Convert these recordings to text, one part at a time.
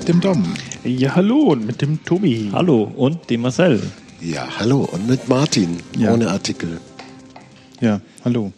mit dem Dom. Ja, hallo und mit dem Tobi. Hallo und dem Marcel. Ja, hallo und mit Martin, ohne Artikel. Ja, hallo.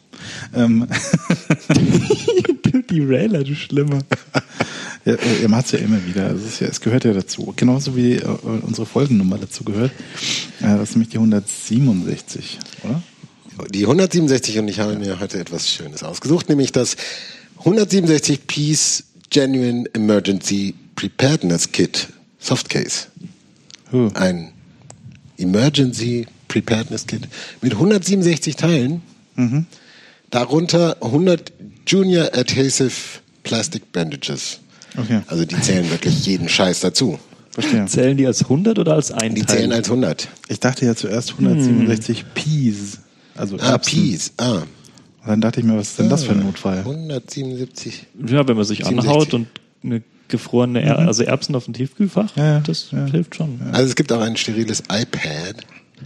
Die Railer, du Schlimmer. Ja, ihr macht es ja immer wieder. Es gehört ja dazu. Genauso wie unsere Folgennummer dazu gehört. Das ist nämlich die 167, oder? Die 167 und ich habe mir heute etwas Schönes ausgesucht, nämlich das 167 Piece Genuine Emergency Preparedness Kit Softcase. Ein Emergency Preparedness Kit mit 167 Teilen. Mhm. Darunter 100 Junior Adhesive Plastic Bandages. Okay. Also die zählen wirklich jeden Scheiß dazu. Verstehe. Zählen die als 100 oder als ein Die Teil? zählen als 100. Ich dachte ja zuerst 167 Peas. Also Erbsen. Peas. Und dann dachte ich mir, was ist denn das für ein Notfall? 177. Ja, wenn man sich 67. Anhaut und eine gefrorene also Erbsen auf dem Tiefkühlfach, das hilft schon. Ja. Also es gibt auch ein steriles iPad.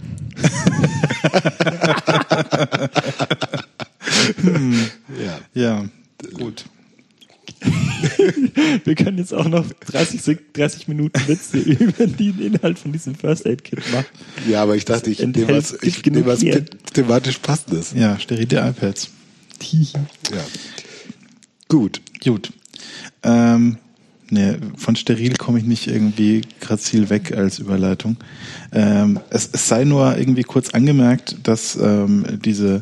Ja, gut. Wir können jetzt auch noch 30 Minuten Witze über den Inhalt von diesem First Aid Kit machen. Ja, aber ich dachte, ich nehme was thematisch Passendes. Ja, sterile iPads. Ja. Gut. Von steril komme ich nicht irgendwie grazil weg als Überleitung. Es sei nur irgendwie kurz angemerkt, dass dieser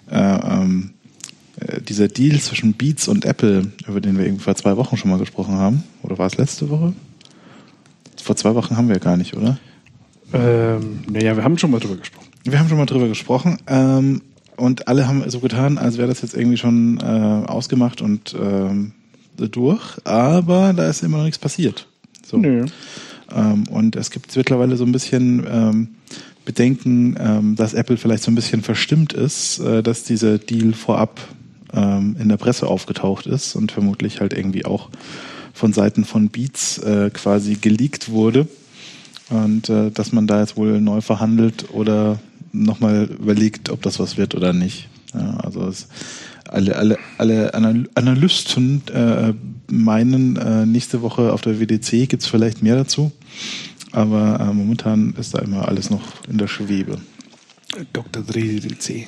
Deal zwischen Beats und Apple, über den wir irgendwie vor 2 Wochen schon mal gesprochen haben, oder war es letzte Woche? Vor 2 Wochen haben wir gar nicht, oder? Wir haben schon mal drüber gesprochen. Und alle haben so getan, als wäre das jetzt irgendwie schon ausgemacht und durch, aber da ist immer noch nichts passiert. So. Nö. Und es gibt mittlerweile so ein bisschen Bedenken, dass Apple vielleicht so ein bisschen verstimmt ist, dass dieser Deal vorab in der Presse aufgetaucht ist und vermutlich halt irgendwie auch von Seiten von Beats quasi geleakt wurde und dass man da jetzt wohl neu verhandelt oder nochmal überlegt, ob das was wird oder nicht. Ja, also alle Analysten meinen, nächste Woche auf der WDC gibt's vielleicht mehr dazu, aber momentan ist da immer alles noch in der Schwebe. Dr. DDC.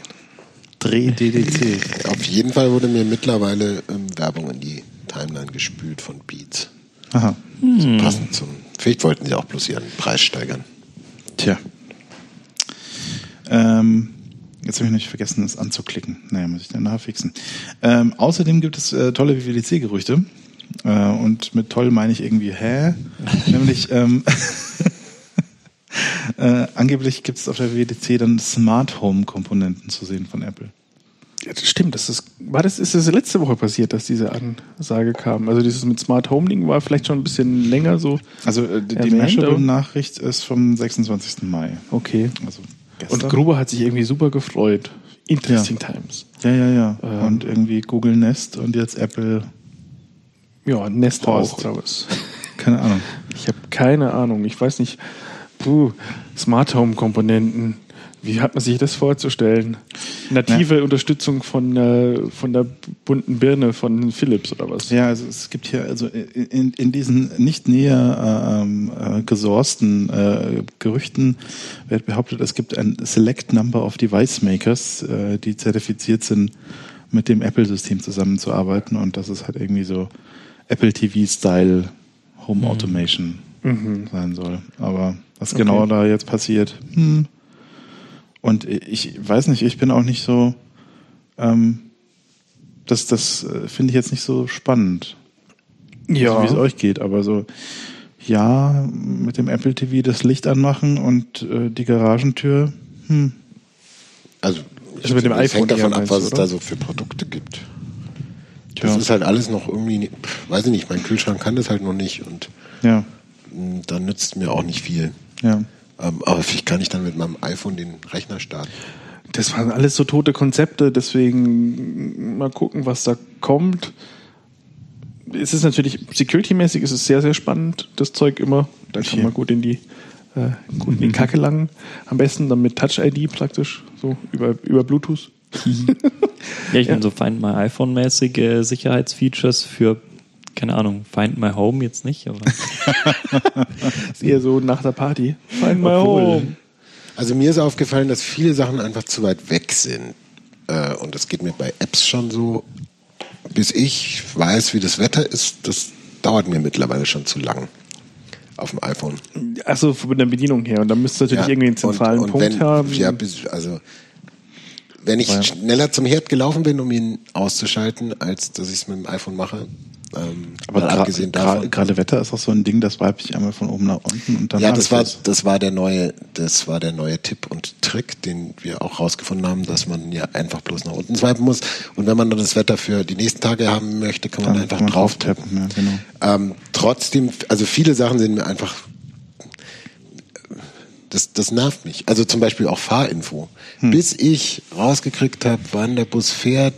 Auf jeden Fall wurde mir mittlerweile Werbung in die Timeline gespült von Beats. Aha. So passend zum. Vielleicht wollten sie auch bloß ihren Preis steigern. Tja. Jetzt habe ich nicht vergessen, das anzuklicken. Naja, muss ich dann nachfixen. Außerdem gibt es tolle WWDC-Gerüchte. Und mit toll meine ich irgendwie, nämlich angeblich gibt es auf der WWDC dann Smart Home Komponenten zu sehen von Apple. Ja, das stimmt. Ist das letzte Woche passiert, dass diese Ansage kam? Also dieses mit Smart Home Ding war vielleicht schon ein bisschen länger so. Also die Mashable-Nachricht ist vom 26. Mai. Okay. Also gestern. Und Gruber hat sich irgendwie super gefreut. Interesting Times. Ja. Und irgendwie Google Nest und jetzt Apple. Ja, Nest Horst. auch, oder was? Keine Ahnung. Ich habe keine Ahnung. Ich weiß nicht. Smart Home Komponenten. Wie hat man sich das vorzustellen? Native Unterstützung von der bunten Birne von Philips oder was? Ja, also es gibt hier also in diesen nicht näher gesourcten Gerüchten wird behauptet, es gibt ein Select Number of Device Makers, die zertifiziert sind, mit dem Apple-System zusammenzuarbeiten, und das ist halt irgendwie so Apple TV-Style Home Automation sein soll. Aber was genau da jetzt passiert, Und ich weiß nicht, ich bin auch nicht so, das finde ich jetzt nicht so spannend, ja, wie es euch geht, aber so, ja, mit dem Apple TV das Licht anmachen und die Garagentür, Also mit dem iPhone hängt davon ab, was es oder? da so für Produkte gibt. Das ist halt alles noch irgendwie, weiß ich nicht, mein Kühlschrank kann das halt noch nicht und da nützt mir auch nicht viel. Ja. Aber vielleicht kann ich dann mit meinem iPhone den Rechner starten. Das waren alles so tote Konzepte, deswegen mal gucken, was da kommt. Es ist natürlich, security-mäßig ist es sehr, sehr spannend, das Zeug immer. Da kann man gut in die Kacke langen. Am besten dann mit Touch-ID praktisch, so über Bluetooth. Ja, ich meine, so Find My iPhone-mäßige Sicherheitsfeatures für keine Ahnung, Find My Home jetzt nicht, aber ist eher so nach der Party. Find My Home. Also mir ist aufgefallen, dass viele Sachen einfach zu weit weg sind. Und das geht mir bei Apps schon so, bis ich weiß, wie das Wetter ist, das dauert mir mittlerweile schon zu lang auf dem iPhone. Achso, von der Bedienung her. Und dann müsste natürlich irgendwie einen zentralen Punkt haben. Ja, also wenn ich schneller zum Herd gelaufen bin, um ihn auszuschalten, als dass ich es mit dem iPhone mache. Aber gerade Wetter ist auch so ein Ding, das weibe ich einmal von oben nach unten und dann. Ja, das war der neue Tipp und Trick, den wir auch rausgefunden haben, dass man ja einfach bloß nach unten swipen muss. Und wenn man dann das Wetter für die nächsten Tage haben möchte, kann man einfach drauf tappen. Ja, genau. Trotzdem, also viele Sachen sind mir einfach, das nervt mich. Also zum Beispiel auch Fahrinfo. Bis ich rausgekriegt habe, wann der Bus fährt,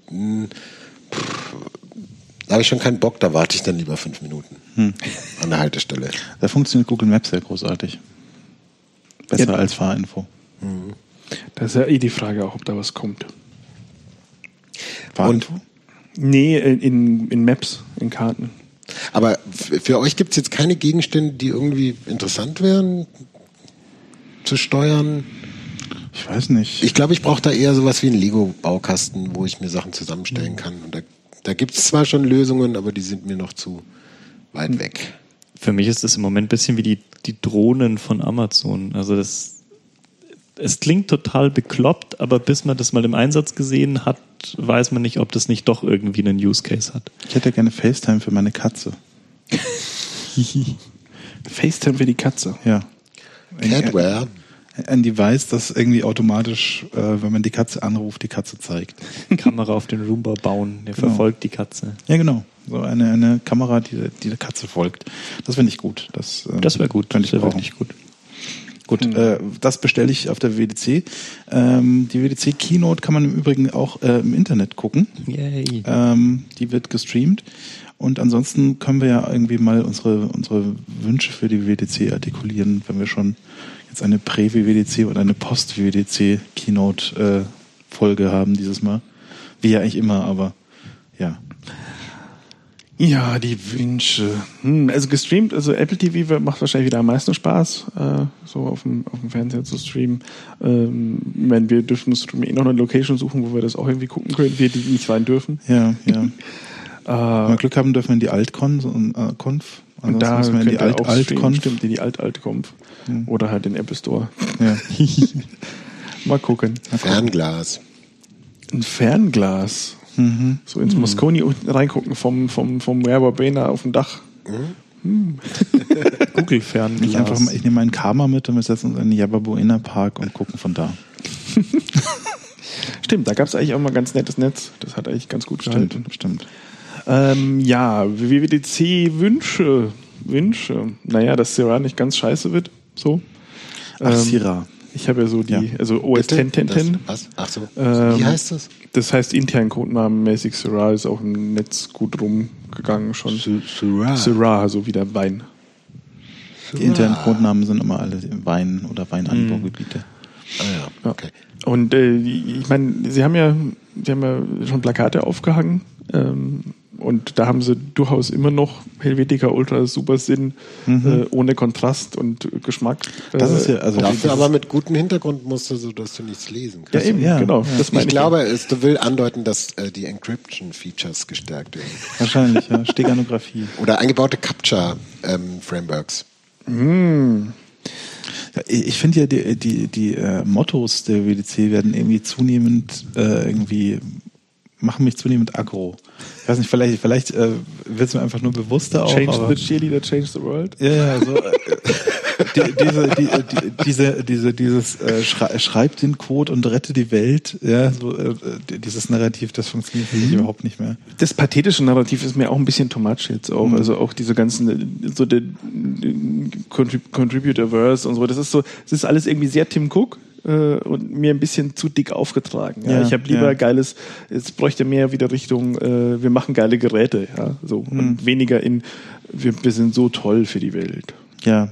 da habe ich schon keinen Bock, da warte ich dann lieber 5 Minuten an der Haltestelle. Da funktioniert Google Maps sehr großartig. Besser als Fahrinfo. Das ist ja die Frage auch, ob da was kommt. Fahrinfo? Nee, in Maps, in Karten. Aber für euch gibt es jetzt keine Gegenstände, die irgendwie interessant wären zu steuern? Ich weiß nicht. Ich glaube, ich brauche da eher sowas wie einen Lego-Baukasten, wo ich mir Sachen zusammenstellen kann. Und da gibt es zwar schon Lösungen, aber die sind mir noch zu weit weg. Für mich ist das im Moment ein bisschen wie die Drohnen von Amazon. Also es klingt total bekloppt, aber bis man das mal im Einsatz gesehen hat, weiß man nicht, ob das nicht doch irgendwie einen Use Case hat. Ich hätte gerne FaceTime für meine Katze. FaceTime für die Katze? Ja. Catware. Ein Device, das irgendwie automatisch, wenn man die Katze anruft, die Katze zeigt. Kamera auf den Roomba bauen, der verfolgt die Katze. Ja, genau. So eine Kamera, die der Katze folgt. Das finde ich gut. Das wäre gut. Das wäre wirklich gut. Gut, das bestelle ich auf der WWDC. Die WWDC Keynote kann man im Übrigen auch im Internet gucken. Yay. Die wird gestreamt. Und ansonsten können wir ja irgendwie mal unsere Wünsche für die WWDC artikulieren, wenn wir schon jetzt eine Prä-WWDC und eine Post-WWDC-Keynote-Folge haben dieses Mal. Wie ja eigentlich immer, aber ja. Ja, die Wünsche. Also gestreamt, also Apple TV macht wahrscheinlich wieder am meisten Spaß, so auf dem Fernseher zu streamen. Ich meine, wir dürfen uns noch eine Location suchen, wo wir das auch irgendwie gucken können, wir die nicht rein dürfen. Ja. Wenn wir Glück haben, dürfen wir in die Alt-Conf. Und da müssen wir in die Alt-Conf. Stimmt, in die Alt-Conf. Oder halt den Apple Store. Ja. Mal gucken. Fernglas. Ein Fernglas. So ins Moscone unten reingucken vom Werbabena auf dem Dach. Google-Fernglas. Ich nehme meinen Karma mit und wir setzen uns in den Yababuena Park und gucken von da. Stimmt, da gab es eigentlich auch mal ganz nettes Netz. Das hat eigentlich ganz gut gehalten. Stimmt. Ja, WWDC-Wünsche. Naja, dass Syrah nicht ganz scheiße wird. So. Ach, Syrah. Ich habe ja so also OS 10.10. Was? Ach so. Wie heißt das? Das heißt intern codenamenmäßig Syrah, ist auch im Netz gut rumgegangen schon. Syrah, so wie der Wein. Die internen Codenamen sind immer alle Wein- oder Weinanbaugebiete. Ah ja, okay. Und ich meine, Sie haben ja schon Plakate aufgehangen. Und da haben sie durchaus immer noch Helvetica Ultra Super Sinn ohne Kontrast und Geschmack. Das ist ja, also dafür aber mit gutem Hintergrundmuster, sodass du nichts lesen kannst. Ja, eben, genau. Das ich glaube, es will andeuten, dass die Encryption-Features gestärkt werden. Wahrscheinlich, ja. Steganographie. Oder eingebaute Captcha-Frameworks. Ich finde ja, die Mottos der WWDC werden irgendwie zunehmend machen mich zunehmend aggro. Ich weiß nicht, vielleicht wird es mir einfach nur bewusster auch. Change the cheerleader, change the world. Ja, so dieses schreib den Code und rette die Welt, ja, so dieses Narrativ, das funktioniert für mich überhaupt nicht mehr. Das pathetische Narrativ ist mir auch ein bisschen too much jetzt auch. Also auch diese ganzen so der Contributor-Verse und so, das ist alles irgendwie sehr Tim Cook. Und mir ein bisschen zu dick aufgetragen. Ja. Ich habe lieber geiles, es bräuchte mehr wieder Richtung, wir machen geile Geräte, ja, so und weniger wir sind so toll für die Welt. Ja.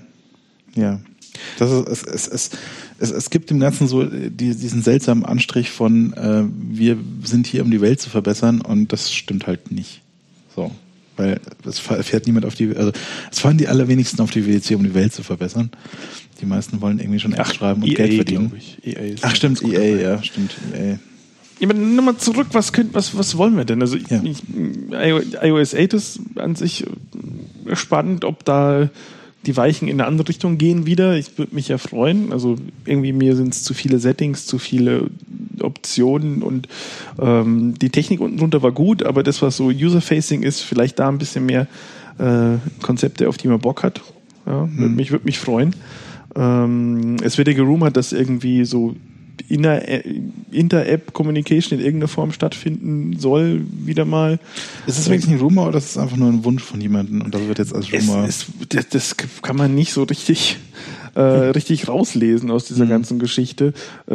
Das ist, es gibt dem Ganzen so diesen seltsamen Anstrich von wir sind hier, um die Welt zu verbessern, und das stimmt halt nicht. So. weil es fährt niemand es fahren die allerwenigsten auf die WWDC, um die Welt zu verbessern. Die meisten wollen irgendwie schon Apps schreiben und EA, Geld verdienen. EA Stimmt, EA. Ja, aber nochmal zurück, was wollen wir denn? Also iOS 8 ist an sich spannend, ob da die Weichen in eine andere Richtung gehen wieder. Ich würde mich ja freuen. Also irgendwie mir sind es zu viele Settings, zu viele Optionen und die Technik unten drunter war gut, aber das, was so User-Facing ist, vielleicht da ein bisschen mehr Konzepte, auf die man Bock hat. Ja, würde mich freuen. Es wird ja gerumort, dass irgendwie so Inter-App-Communication in irgendeiner Form stattfinden soll, wieder mal. Ist es wirklich ein Rumor oder ist es einfach nur ein Wunsch von jemandem und das wird jetzt als Rumor? Das kann man nicht so richtig rauslesen aus dieser ganzen Geschichte.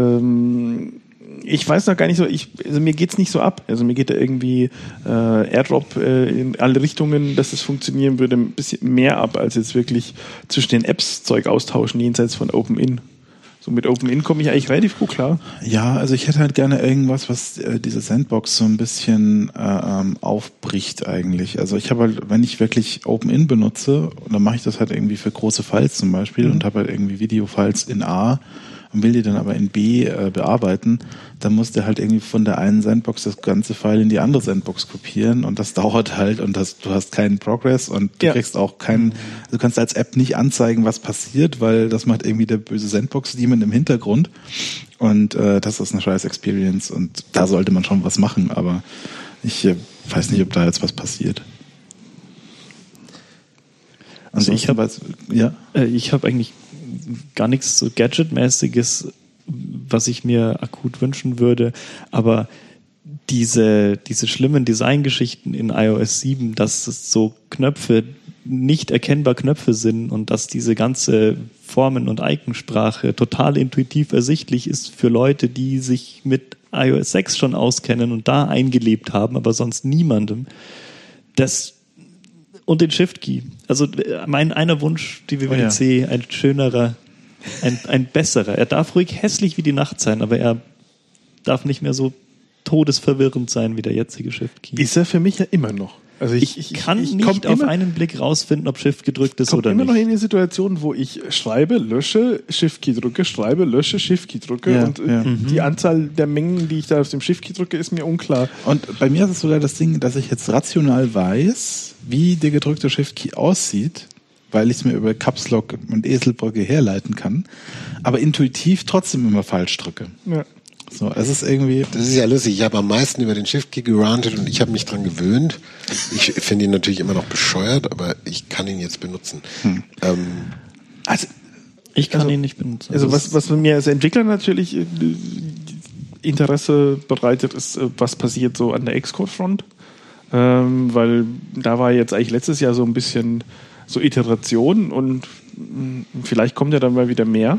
Ich weiß noch gar nicht so, also mir geht's nicht so ab. Also mir geht da irgendwie AirDrop in alle Richtungen, dass es funktionieren würde, ein bisschen mehr ab, als jetzt wirklich zwischen den Apps Zeug austauschen, jenseits von OpenIn. So mit OpenIn komme ich eigentlich relativ gut klar. Ja, also ich hätte halt gerne irgendwas, was diese Sandbox so ein bisschen aufbricht eigentlich. Also ich habe halt, wenn ich wirklich OpenIn benutze, dann mache ich das halt irgendwie für große Files zum Beispiel und habe halt irgendwie Videofiles in A und will die dann aber in B bearbeiten, dann muss der halt irgendwie von der einen Sandbox das ganze File in die andere Sandbox kopieren und das dauert halt und du hast keinen Progress und du kriegst auch du kannst als App nicht anzeigen, was passiert, weil das macht irgendwie der böse Sandbox-Daemon im Hintergrund und das ist eine scheiß Experience und da sollte man schon was machen, aber ich weiß nicht, ob da jetzt was passiert. Also ich habe eigentlich gar nichts so Gadget-mäßiges, was ich mir akut wünschen würde, aber diese schlimmen Designgeschichten in iOS 7, dass es so Knöpfe nicht erkennbar Knöpfe sind und dass diese ganze Formen- und Iconsprache total intuitiv ersichtlich ist für Leute, die sich mit iOS 6 schon auskennen und da eingelebt haben, aber sonst niemandem. Und den Shift-Key. Also einer Wunsch, die WWDC, ein schönerer, ein besserer. Er darf ruhig hässlich wie die Nacht sein, aber er darf nicht mehr so todesverwirrend sein wie der jetzige Shift-Key. Ist er für mich ja immer noch. Also ich kann nicht auf einen Blick rausfinden, ob Shift gedrückt ist oder nicht. Ich komme immer noch in die Situation, wo ich schreibe, lösche, Shift-Key drücke, schreibe, lösche, Shift-Key drücke die Anzahl der Mengen, die ich da auf dem Shift-Key drücke, ist mir unklar. Und bei mir ist es sogar das Ding, dass ich jetzt rational weiß, wie der gedrückte Shift-Key aussieht, weil ich es mir über Caps Lock und Eselbrücke herleiten kann, aber intuitiv trotzdem immer falsch drücke. Ja. So, es ist irgendwie. Das ist ja lustig. Ich habe am meisten über den Shift-Key gerantet und ich habe mich dran gewöhnt. Ich finde ihn natürlich immer noch bescheuert, aber ich kann ihn jetzt benutzen. Ich kann ihn nicht benutzen. Also was mir als Entwickler natürlich Interesse bereitet, ist, was passiert so an der Xcode-Front. Weil da war jetzt eigentlich letztes Jahr so ein bisschen so Iteration und vielleicht kommt ja dann mal wieder mehr.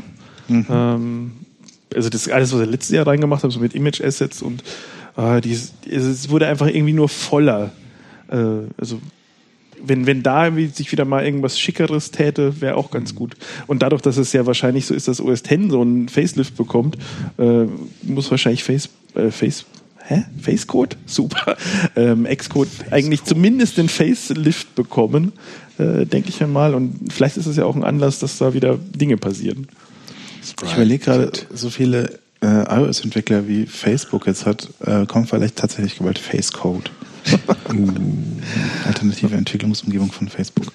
Also das alles, was er letztes Jahr reingemacht hat, so mit Image-Assets und es wurde einfach irgendwie nur voller. Also wenn da sich wieder mal irgendwas Schickeres täte, wäre auch ganz gut. Und dadurch, dass es ja wahrscheinlich so ist, dass OS X so einen Facelift bekommt, muss wahrscheinlich Facecode? Super. Xcode eigentlich zumindest den Facelift bekommen, denke ich mal. Und vielleicht ist es ja auch ein Anlass, dass da wieder Dinge passieren. Ich überlege gerade, so viele iOS-Entwickler wie Facebook jetzt hat, kommt vielleicht tatsächlich bald Facecode. Alternative Entwicklungsumgebung von Facebook.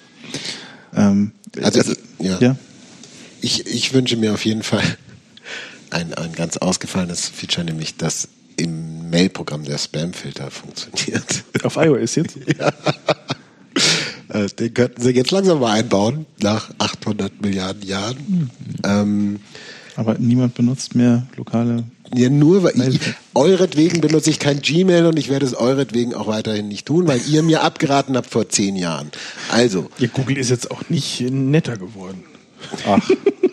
Ich wünsche mir auf jeden Fall ein ganz ausgefallenes Feature, nämlich dass im Mail-Programm der Spam-Filter funktioniert. Auf iOS jetzt? Ja. Den könnten sie jetzt langsam mal einbauen, nach 800 Milliarden Jahren. Aber niemand benutzt mehr lokale... Ja, nur weil euretwegen benutze ich kein Gmail und ich werde es euretwegen auch weiterhin nicht tun, weil ihr mir abgeraten habt vor 10 Jahren. Also. Ja, Google ist jetzt auch nicht netter geworden. Ach.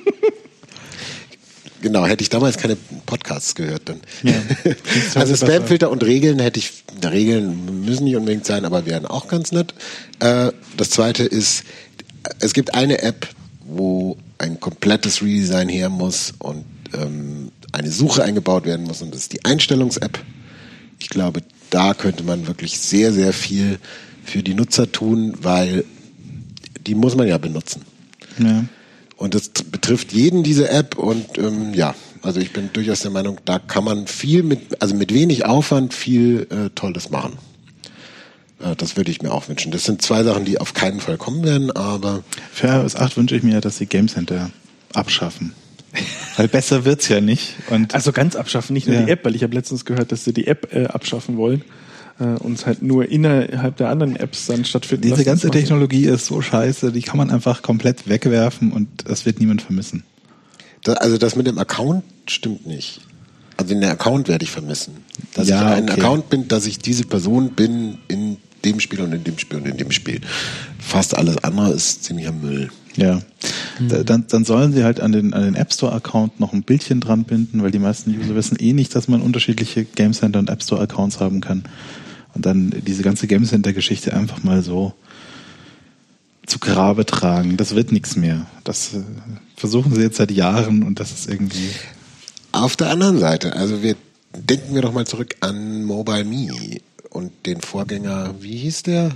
Genau, hätte ich damals keine Podcasts gehört, dann. Ja, also Spamfilter und Regeln Regeln müssen nicht unbedingt sein, aber wären auch ganz nett. Das zweite ist, es gibt eine App, wo ein komplettes Redesign her muss und eine Suche eingebaut werden muss und das ist die Einstellungs-App. Ich glaube, da könnte man wirklich sehr, sehr viel für die Nutzer tun, weil die muss man ja benutzen. Ja. Und das betrifft jeden diese App und also ich bin durchaus der Meinung, da kann man mit wenig Aufwand viel Tolles machen. Das würde ich mir auch wünschen. Das sind 2 Sachen, die auf keinen Fall kommen werden, aber für iOS 8 wünsche ich mir, dass sie Game Center abschaffen. Weil besser wird's ja nicht. Und also ganz abschaffen, nicht nur die App, weil ich habe letztens gehört, dass sie die App abschaffen wollen und es halt nur innerhalb der anderen Apps dann stattfinden. Diese ganze Technologie ist so scheiße, die kann man einfach komplett wegwerfen und das wird niemand vermissen. Das mit dem Account stimmt nicht. Also den Account werde ich vermissen. Dass ich ein Account bin, dass ich diese Person bin in dem Spiel und in dem Spiel und in dem Spiel. Fast alles andere ist ziemlicher Müll. Ja, dann sollen sie halt an den App Store Account noch ein Bildchen dran binden, weil die meisten User wissen nicht, dass man unterschiedliche Game Center und App Store Accounts haben kann. Und dann diese ganze Game Center Geschichte einfach mal so zu Grabe tragen. Das wird nichts mehr. Das versuchen sie jetzt seit Jahren und das ist irgendwie... Auf der anderen Seite, also denken wir doch mal zurück an Mobile Me und den Vorgänger, wie hieß der?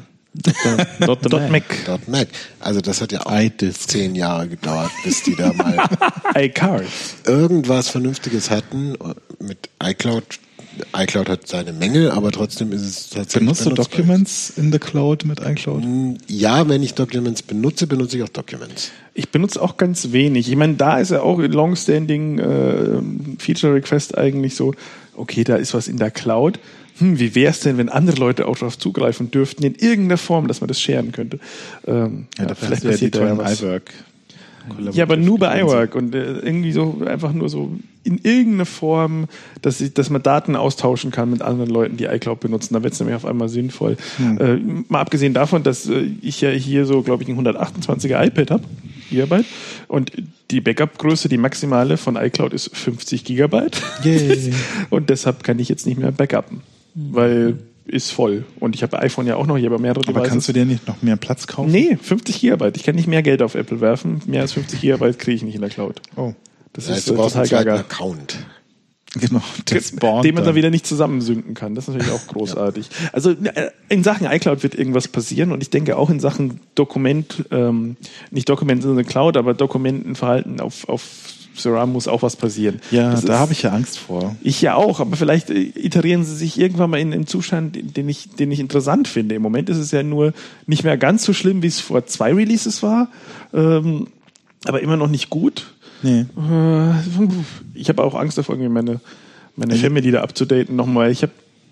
.Mac. Also das hat ja auch 10 Jahre gedauert, bis die da mal iCard irgendwas Vernünftiges hatten mit iCloud. iCloud hat seine Mängel, aber trotzdem ist es tatsächlich benutzt du Documents in the Cloud mit iCloud? Ja, wenn ich Documents benutze ich auch Documents. Ich benutze auch ganz wenig. Ich meine, da ist ja auch Longstanding Feature Request eigentlich so, okay, da ist was in der Cloud. Wie wäre es denn, wenn andere Leute auch darauf zugreifen dürften, in irgendeiner Form, dass man das sharen könnte? Vielleicht passiert da ja was. iWork. Ja, aber nur bei iWork und irgendwie so einfach nur so in irgendeiner Form, dass man Daten austauschen kann mit anderen Leuten, die iCloud benutzen. Da wird es nämlich auf einmal sinnvoll. Mal abgesehen davon, dass ich ja hier so, glaube ich, ein 128er iPad habe, Gigabyte, und die Backup-Größe, die maximale von iCloud ist 50 Gigabyte. Und deshalb kann ich jetzt nicht mehr backuppen, weil ist voll. Und ich habe iPhone ja auch noch, ich habe mehrere Devices. Aber kannst du dir nicht noch mehr Platz kaufen? Nee, 50 Gigabyte. Ich kann nicht mehr Geld auf Apple werfen. Mehr als 50 Gigabyte kriege ich nicht in der Cloud. Oh. Das ist ist du brauchst total einen gaga. zweiten Account. Genau, den man dann wieder nicht zusammensynken kann. Das ist natürlich auch großartig. Also in Sachen iCloud wird irgendwas passieren und ich denke auch in Sachen nicht Dokument in der Cloud, aber Dokumentenverhalten auf Surround muss auch was passieren. Ja, da habe ich ja Angst vor. Ich ja auch, aber vielleicht iterieren sie sich irgendwann mal in einen Zustand, den ich interessant finde. Im Moment ist es ja nur nicht mehr ganz so schlimm, wie es vor 2 Releases war, aber immer noch nicht gut. Nee. Ich habe auch Angst davor, meine Family da abzudaten nochmal. Ich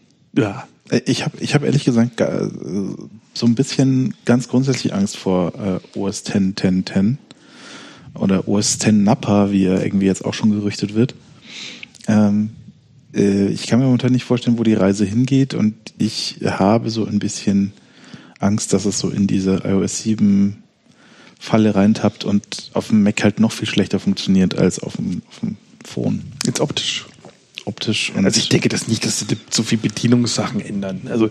hab ehrlich gesagt so ein bisschen ganz grundsätzlich Angst vor OS 10 oder OS 10 Napa, wie er irgendwie jetzt auch schon gerüchtet wird. Ich kann mir momentan nicht vorstellen, wo die Reise hingeht und ich habe so ein bisschen Angst, dass es so in diese iOS 7 Falle reintappt und auf dem Mac halt noch viel schlechter funktioniert als auf dem Phone. Jetzt optisch. Und also ich denke das nicht, dass sie so viel Bedienungssachen ändern. Also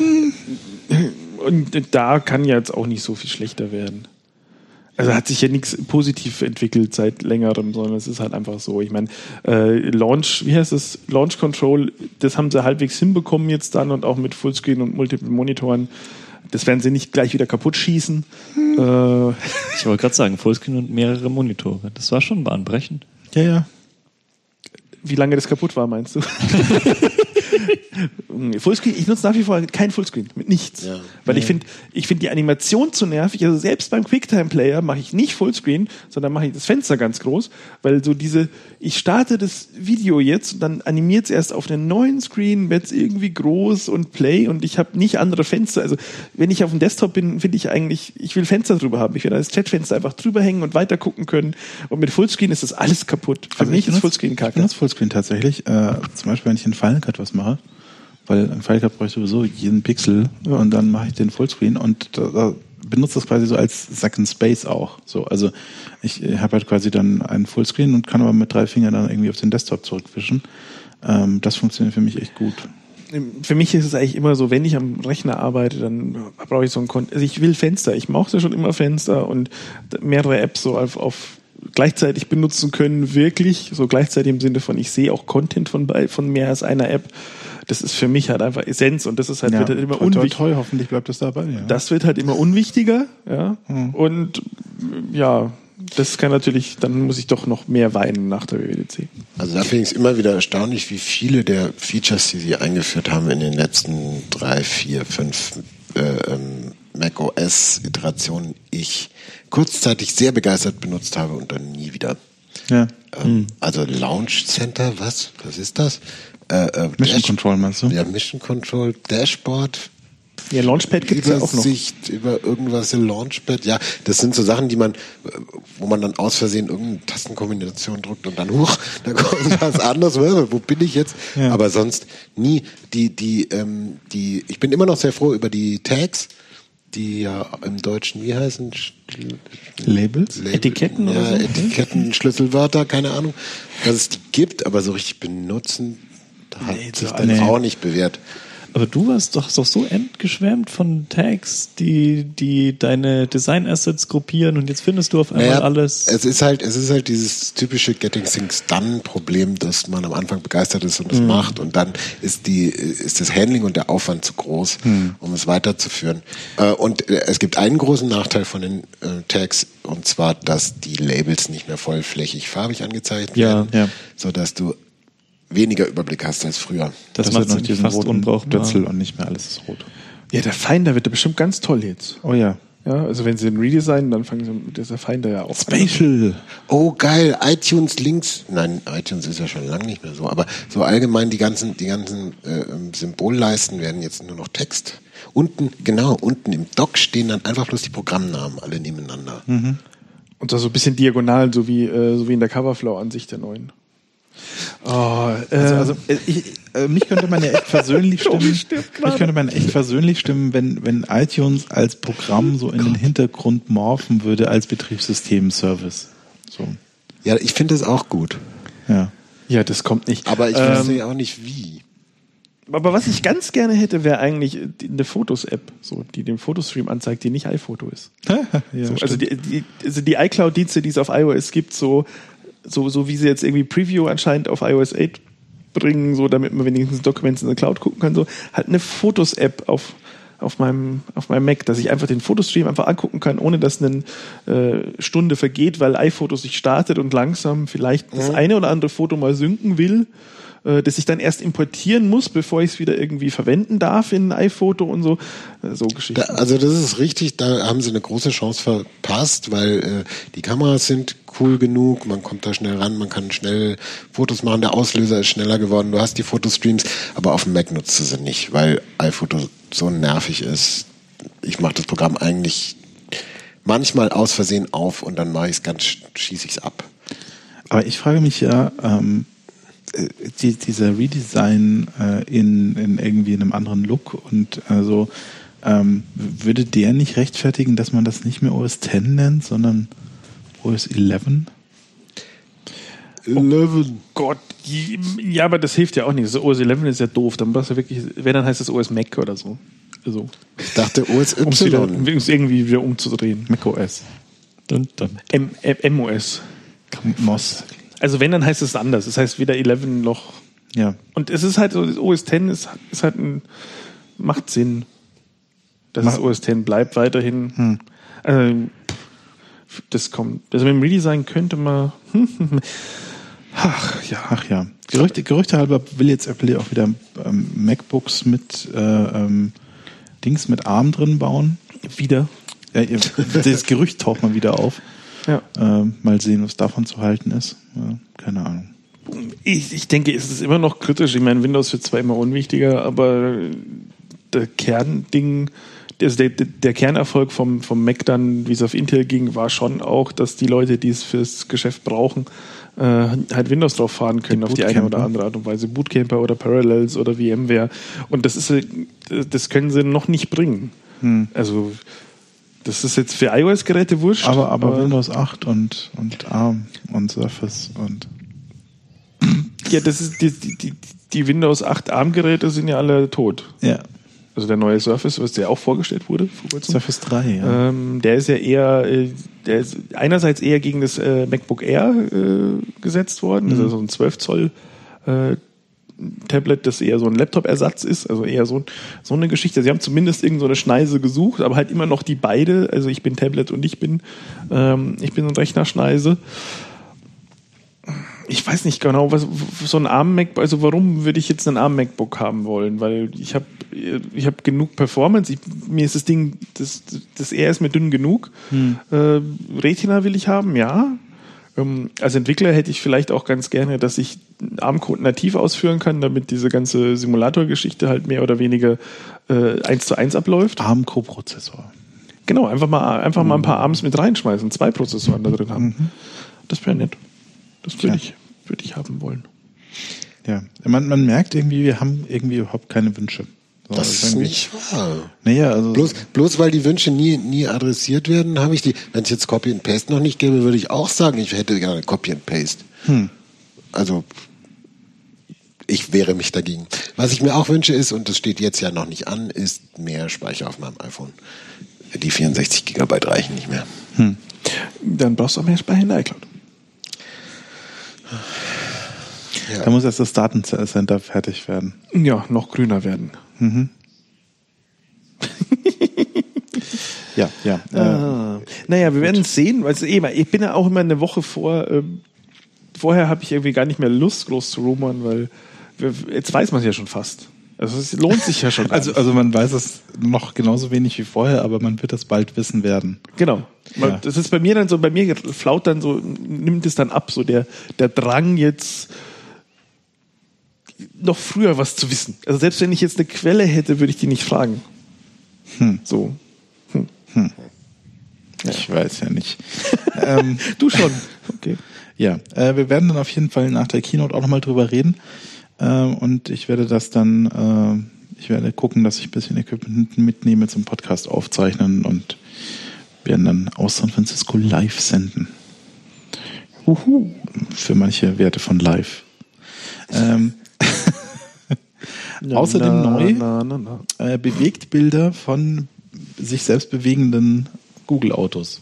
und da kann ja jetzt auch nicht so viel schlechter werden. Also hat sich ja nichts positiv entwickelt seit längerem, sondern es ist halt einfach so. Ich meine, Launch Control, das haben sie halbwegs hinbekommen jetzt dann und auch mit Fullscreen und Multiple Monitoren. Das werden sie nicht gleich wieder kaputt schießen. Ich wollte gerade sagen, Fullscreen und mehrere Monitore. Das war schon bahnbrechend. Ja. Wie lange das kaputt war, meinst du? Fullscreen, ich nutze nach wie vor kein Fullscreen, mit nichts. Ja. Weil ich finde die Animation zu nervig. Also selbst beim QuickTime-Player mache ich nicht Fullscreen, sondern mache ich das Fenster ganz groß, weil so ich starte das Video jetzt und dann animiert es erst auf den neuen Screen, wird es irgendwie groß und Play und ich habe nicht andere Fenster. Also wenn ich auf dem Desktop bin, finde ich eigentlich, ich will Fenster drüber haben. Ich will das Chatfenster einfach drüber hängen und weiter gucken können. Und mit Fullscreen ist das alles kaputt. Für mich ist Fullscreen kacke. Ich benutze Fullscreen tatsächlich. Zum Beispiel, wenn ich in Final Cut was mache, weil im Final Cut brauche ich sowieso jeden Pixel und dann mache ich den Fullscreen und da benutze das quasi so als Second Space auch. So, also ich habe halt quasi dann einen Fullscreen und kann aber mit 3 Fingern dann irgendwie auf den Desktop zurückwischen. Das funktioniert für mich echt gut. Für mich ist es eigentlich immer so, wenn ich am Rechner arbeite, dann brauche ich so ein also ich will Fenster. Ich mochte schon immer Fenster und mehrere Apps so auf gleichzeitig benutzen können, wirklich, so gleichzeitig im Sinne von, ich sehe auch Content von mehr als einer App. Das ist für mich halt einfach Essenz und das ist halt, wird halt immer unwichtiger. Toll, hoffentlich bleibt das dabei. Ja. Das wird halt immer unwichtiger, ja. Und ja, das kann natürlich, dann muss ich doch noch mehr weinen nach der WWDC. Also da finde ich es immer wieder erstaunlich, wie viele der Features, die sie eingeführt haben in den letzten 3, 4, 5 macOS-Iterationen, ich kurzzeitig sehr begeistert benutzt habe und dann nie wieder. Ja. Also Launch Center, was ist das? Mission Control meinst du? Ja, Mission Control, Dashboard. Ja, Launchpad gibt es ja auch noch. Übersicht über irgendwas im Launchpad. Ja, das sind so Sachen, wo man dann aus Versehen irgendeine Tastenkombination drückt und dann, da kommt was anderes. Wo bin ich jetzt? Ja. Aber sonst nie. Ich bin immer noch sehr froh über die Tags, die ja im Deutschen, wie heißen? Labels? Etiketten oder so? Etiketten, Schlüsselwörter, keine Ahnung. Dass es die gibt, aber so richtig benutzen, hat sich dann auch nicht bewährt. Aber du warst doch so entgeschwärmt von Tags, die deine Design-Assets gruppieren und jetzt findest du auf einmal alles. Es ist halt dieses typische Getting Things Done-Problem, dass man am Anfang begeistert ist und es macht und dann ist das Handling und der Aufwand zu groß, um es weiterzuführen. Und es gibt einen großen Nachteil von den Tags und zwar, dass die Labels nicht mehr vollflächig farbig angezeigt werden, sodass du weniger Überblick hast als früher. Das macht noch diesen fast unbrauchbar und nicht mehr alles ist rot. Ja, der Finder wird bestimmt ganz toll jetzt. Oh ja. Ja, also wenn sie den redesignen, dann fangen sie mit dieser Finder ja auf. Spatial. Oh geil, iTunes links. Nein, iTunes ist ja schon lange nicht mehr so, aber so allgemein die ganzen Symbolleisten werden jetzt nur noch Text. Unten im Dock stehen dann einfach bloß die Programmnamen alle nebeneinander. Mhm. Und so ein bisschen diagonal, so wie in der Coverflow-Ansicht der neuen. Mich könnte man ja echt versöhnlich stimmen. Wenn iTunes als Programm so in den Hintergrund morphen würde als Betriebssystem-Service. So. Ja, ich finde das auch gut. Ja, das kommt nicht. Aber ich weiß auch nicht wie. Aber was ich ganz gerne hätte, wäre eigentlich eine Fotos-App, so, die den Fotostream anzeigt, die nicht iPhoto ist. Also die iCloud-Dienste, die es auf iOS gibt, so wie sie jetzt irgendwie Preview anscheinend auf iOS 8 bringen, so damit man wenigstens Documents in der Cloud gucken kann, so halt eine Fotos-App auf meinem Mac, dass ich einfach den Fotostream einfach angucken kann, ohne dass eine Stunde vergeht, weil iPhoto sich startet und langsam vielleicht das eine oder andere Foto mal synken will, das ich dann erst importieren muss, bevor ich es wieder irgendwie verwenden darf in iPhoto und so Geschichten. Also das ist richtig, da haben sie eine große Chance verpasst, weil die Kameras sind cool genug, man kommt da schnell ran, man kann schnell Fotos machen, der Auslöser ist schneller geworden, du hast die Fotostreams, aber auf dem Mac nutzt du sie nicht, weil iPhoto so nervig ist. Ich mache das Programm eigentlich manchmal aus Versehen auf und dann mache ich es schieße ich es ab. Aber ich frage mich ja, dieser Redesign in irgendwie einem anderen Look und würde der nicht rechtfertigen, dass man das nicht mehr OS X nennt, sondern OS 11? 11. Gott, ja, aber das hilft ja auch nicht. Das OS 11 ist ja doof. Dann brauchst du wirklich, wenn, dann heißt das OS Mac oder so. Also, ich dachte OS Y. Um es irgendwie wieder umzudrehen. Mac OS. MOS. MOS. Also wenn, dann heißt es anders. Das heißt weder 11 noch... Ja. Und es ist halt so, das OS X ist halt macht Sinn, dass es OS X bleibt weiterhin. Das kommt. Also mit dem Redesign könnte man... Ach ja. Gerüchte halber will jetzt Apple auch wieder MacBooks mit Dings mit ARM drin bauen. Wieder? Ja, das Gerücht taucht mal wieder auf. Ja. Mal sehen, was davon zu halten ist. Ja, keine Ahnung. Ich denke, es ist immer noch kritisch. Ich meine, Windows wird zwar immer unwichtiger, aber der Kernding, also der Kernerfolg vom Mac dann, wie es auf Intel ging, war schon auch, dass die Leute, die es fürs Geschäft brauchen, halt Windows drauf fahren können auf die eine oder andere Art und Weise. Bootcamper oder Parallels oder VMware. Und das können sie noch nicht bringen. Also das ist jetzt für iOS-Geräte wurscht. Aber Windows 8 und ARM und Surface und... Ja, das ist die Windows 8 ARM-Geräte sind ja alle tot. Ja. Also der neue Surface, was der auch vorgestellt wurde vor kurzem. Surface 3, ja. Der ist ja eher, der ist einerseits eher gegen das MacBook Air gesetzt worden. Das ist so ein 12 Zoll Tablet, das eher so ein Laptop-Ersatz ist, also eher so eine Geschichte. Sie haben zumindest irgend so eine Schneise gesucht, aber halt immer noch die beide, also ich bin Tablet und ich bin eine Rechnerschneise. Ich weiß nicht genau, was so ein ARM-MacBook, also warum würde ich jetzt einen ARM-MacBook haben wollen? Weil ich hab genug Performance, mir ist das Ding, das R ist mir dünn genug. Retina will ich haben, ja. Als Entwickler hätte ich vielleicht auch ganz gerne, dass ich ARM-Code nativ ausführen kann, damit diese ganze Simulator-Geschichte halt mehr oder weniger 1:1 abläuft. ARM-Co-Prozessor. Genau, einfach mal ein paar ARMs mit reinschmeißen, 2 Prozessoren da drin haben. Das wäre nett. Das würde ich haben wollen. Ja, man merkt irgendwie, wir haben irgendwie überhaupt keine Wünsche. So, das ist nicht wahr. Naja, also bloß weil die Wünsche nie adressiert werden, habe ich die. Wenn es jetzt Copy and Paste noch nicht gäbe, würde ich auch sagen, ich hätte gerne Copy and Paste. Also ich wehre mich dagegen. Was ich mir auch wünsche ist, und das steht jetzt ja noch nicht an, ist mehr Speicher auf meinem iPhone. Die 64 GB reichen nicht mehr. Dann brauchst du auch mehr Speicher in der iCloud. Ja. Da muss erst das Datencenter fertig werden. Ja, noch grüner werden. Ja. Naja, wir werden es sehen. Also, ich bin ja auch immer eine Woche vorher habe ich irgendwie gar nicht mehr Lust, groß zu rumern, weil jetzt weiß man es ja schon fast. Also es lohnt sich ja schon. Also man weiß es noch genauso wenig wie vorher, aber man wird es bald wissen werden. Genau. Ja. Das ist bei mir dann so, flaut dann so, nimmt es dann ab, so der Drang jetzt noch früher was zu wissen. Also selbst wenn ich jetzt eine Quelle hätte, würde ich die nicht fragen. So. Ich weiß ja nicht. Du schon. Okay. Ja, wir werden dann auf jeden Fall nach der Keynote auch nochmal drüber reden. Und ich werde das dann, ich werde gucken, dass ich ein bisschen Equipment mitnehme zum Podcast aufzeichnen und werden dann aus San Francisco live senden. Für manche Werte von live. Außerdem neu Bewegtbilder von sich selbst bewegenden Google-Autos.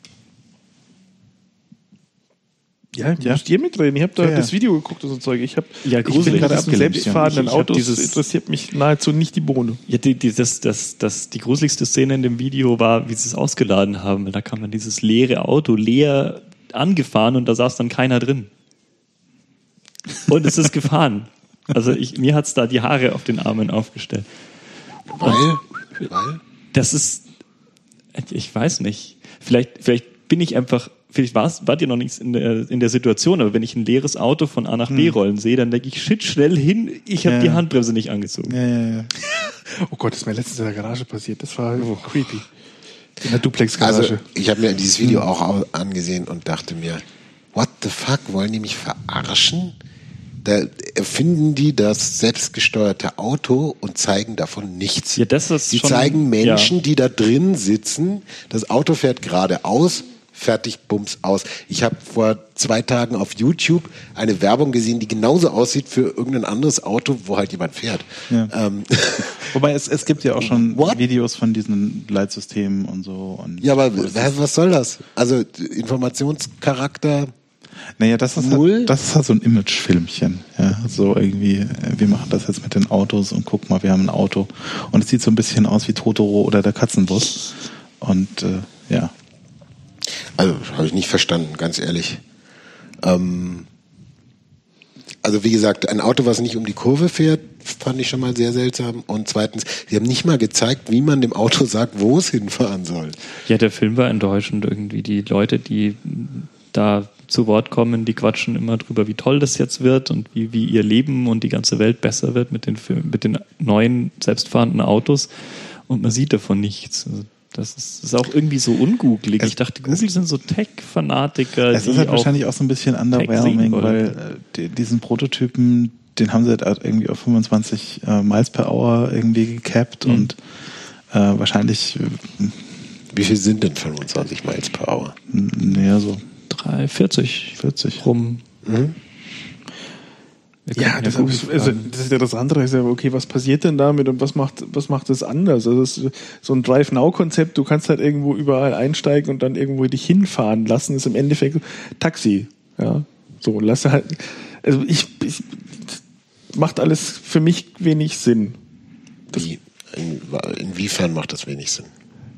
Ja, müsst ihr mitreden. Ich habe da das Video geguckt und so Zeug. Ich bin gerade selbstfahrenden Autos interessiert mich nahezu nicht die Bohne. Ja, die gruseligste Szene in dem Video war, wie sie es ausgeladen haben. Da kam dann dieses leere Auto leer angefahren und da saß dann keiner drin. Und es ist gefahren. Also mir hat's da die Haare auf den Armen aufgestellt. Weil? Das ist, ich weiß nicht. Vielleicht bin ich einfach, wart ihr noch nicht in der Situation, aber wenn ich ein leeres Auto von A nach B rollen sehe, dann denke ich, shit, schnell hin, ich habe die Handbremse nicht angezogen. Ja. Oh Gott, das ist mir letztens in der Garage passiert. Das war creepy. In der Duplex-Garage. Also, ich habe mir dieses Video auch angesehen und dachte mir, what the fuck, wollen die mich verarschen? Da erfinden die das selbstgesteuerte Auto und zeigen davon nichts. Ja, das ist die zeigen Menschen, die da drin sitzen, das Auto fährt geradeaus, fertig, bums, aus. Ich habe vor 2 Tagen auf YouTube eine Werbung gesehen, die genauso aussieht für irgendein anderes Auto, wo halt jemand fährt. Ja. Wobei es gibt ja auch schon Videos von diesen Leitsystemen und so. Und ja, aber was soll das? Also Informationscharakter. Naja, das ist halt so ein Imagefilmchen. Ja, so irgendwie, wir machen das jetzt mit den Autos und guck mal, wir haben ein Auto. Und es sieht so ein bisschen aus wie Totoro oder der Katzenbus. Und ja. Also, habe ich nicht verstanden, ganz ehrlich. Also, wie gesagt, ein Auto, was nicht um die Kurve fährt, fand ich schon mal sehr seltsam. Und zweitens, sie haben nicht mal gezeigt, wie man dem Auto sagt, wo es hinfahren soll. Ja, der Film war enttäuschend irgendwie. Die Leute, die da zu Wort kommen, die quatschen immer drüber, wie toll das jetzt wird und wie ihr Leben und die ganze Welt besser wird mit den neuen selbstfahrenden Autos. Und man sieht davon nichts. Also das ist auch irgendwie so ungooglig. Ich dachte, Google sind so Tech-Fanatiker. Es ist halt wahrscheinlich auch so ein bisschen underwhelming, weil diesen Prototypen, den haben sie halt irgendwie auf 25 Miles per Hour irgendwie gecapped und wahrscheinlich. Wie viel sind denn 25 Miles per Hour? Naja, so 40 rum. Ja, das ist ja das andere. Ist ja, okay, was passiert denn damit und was macht das anders? Also das ist so ein Drive-Now-Konzept, du kannst halt irgendwo überall einsteigen und dann irgendwo dich hinfahren lassen, ist im Endeffekt Taxi. Ja, so, lass halt, also macht alles für mich wenig Sinn. Inwiefern macht das wenig Sinn?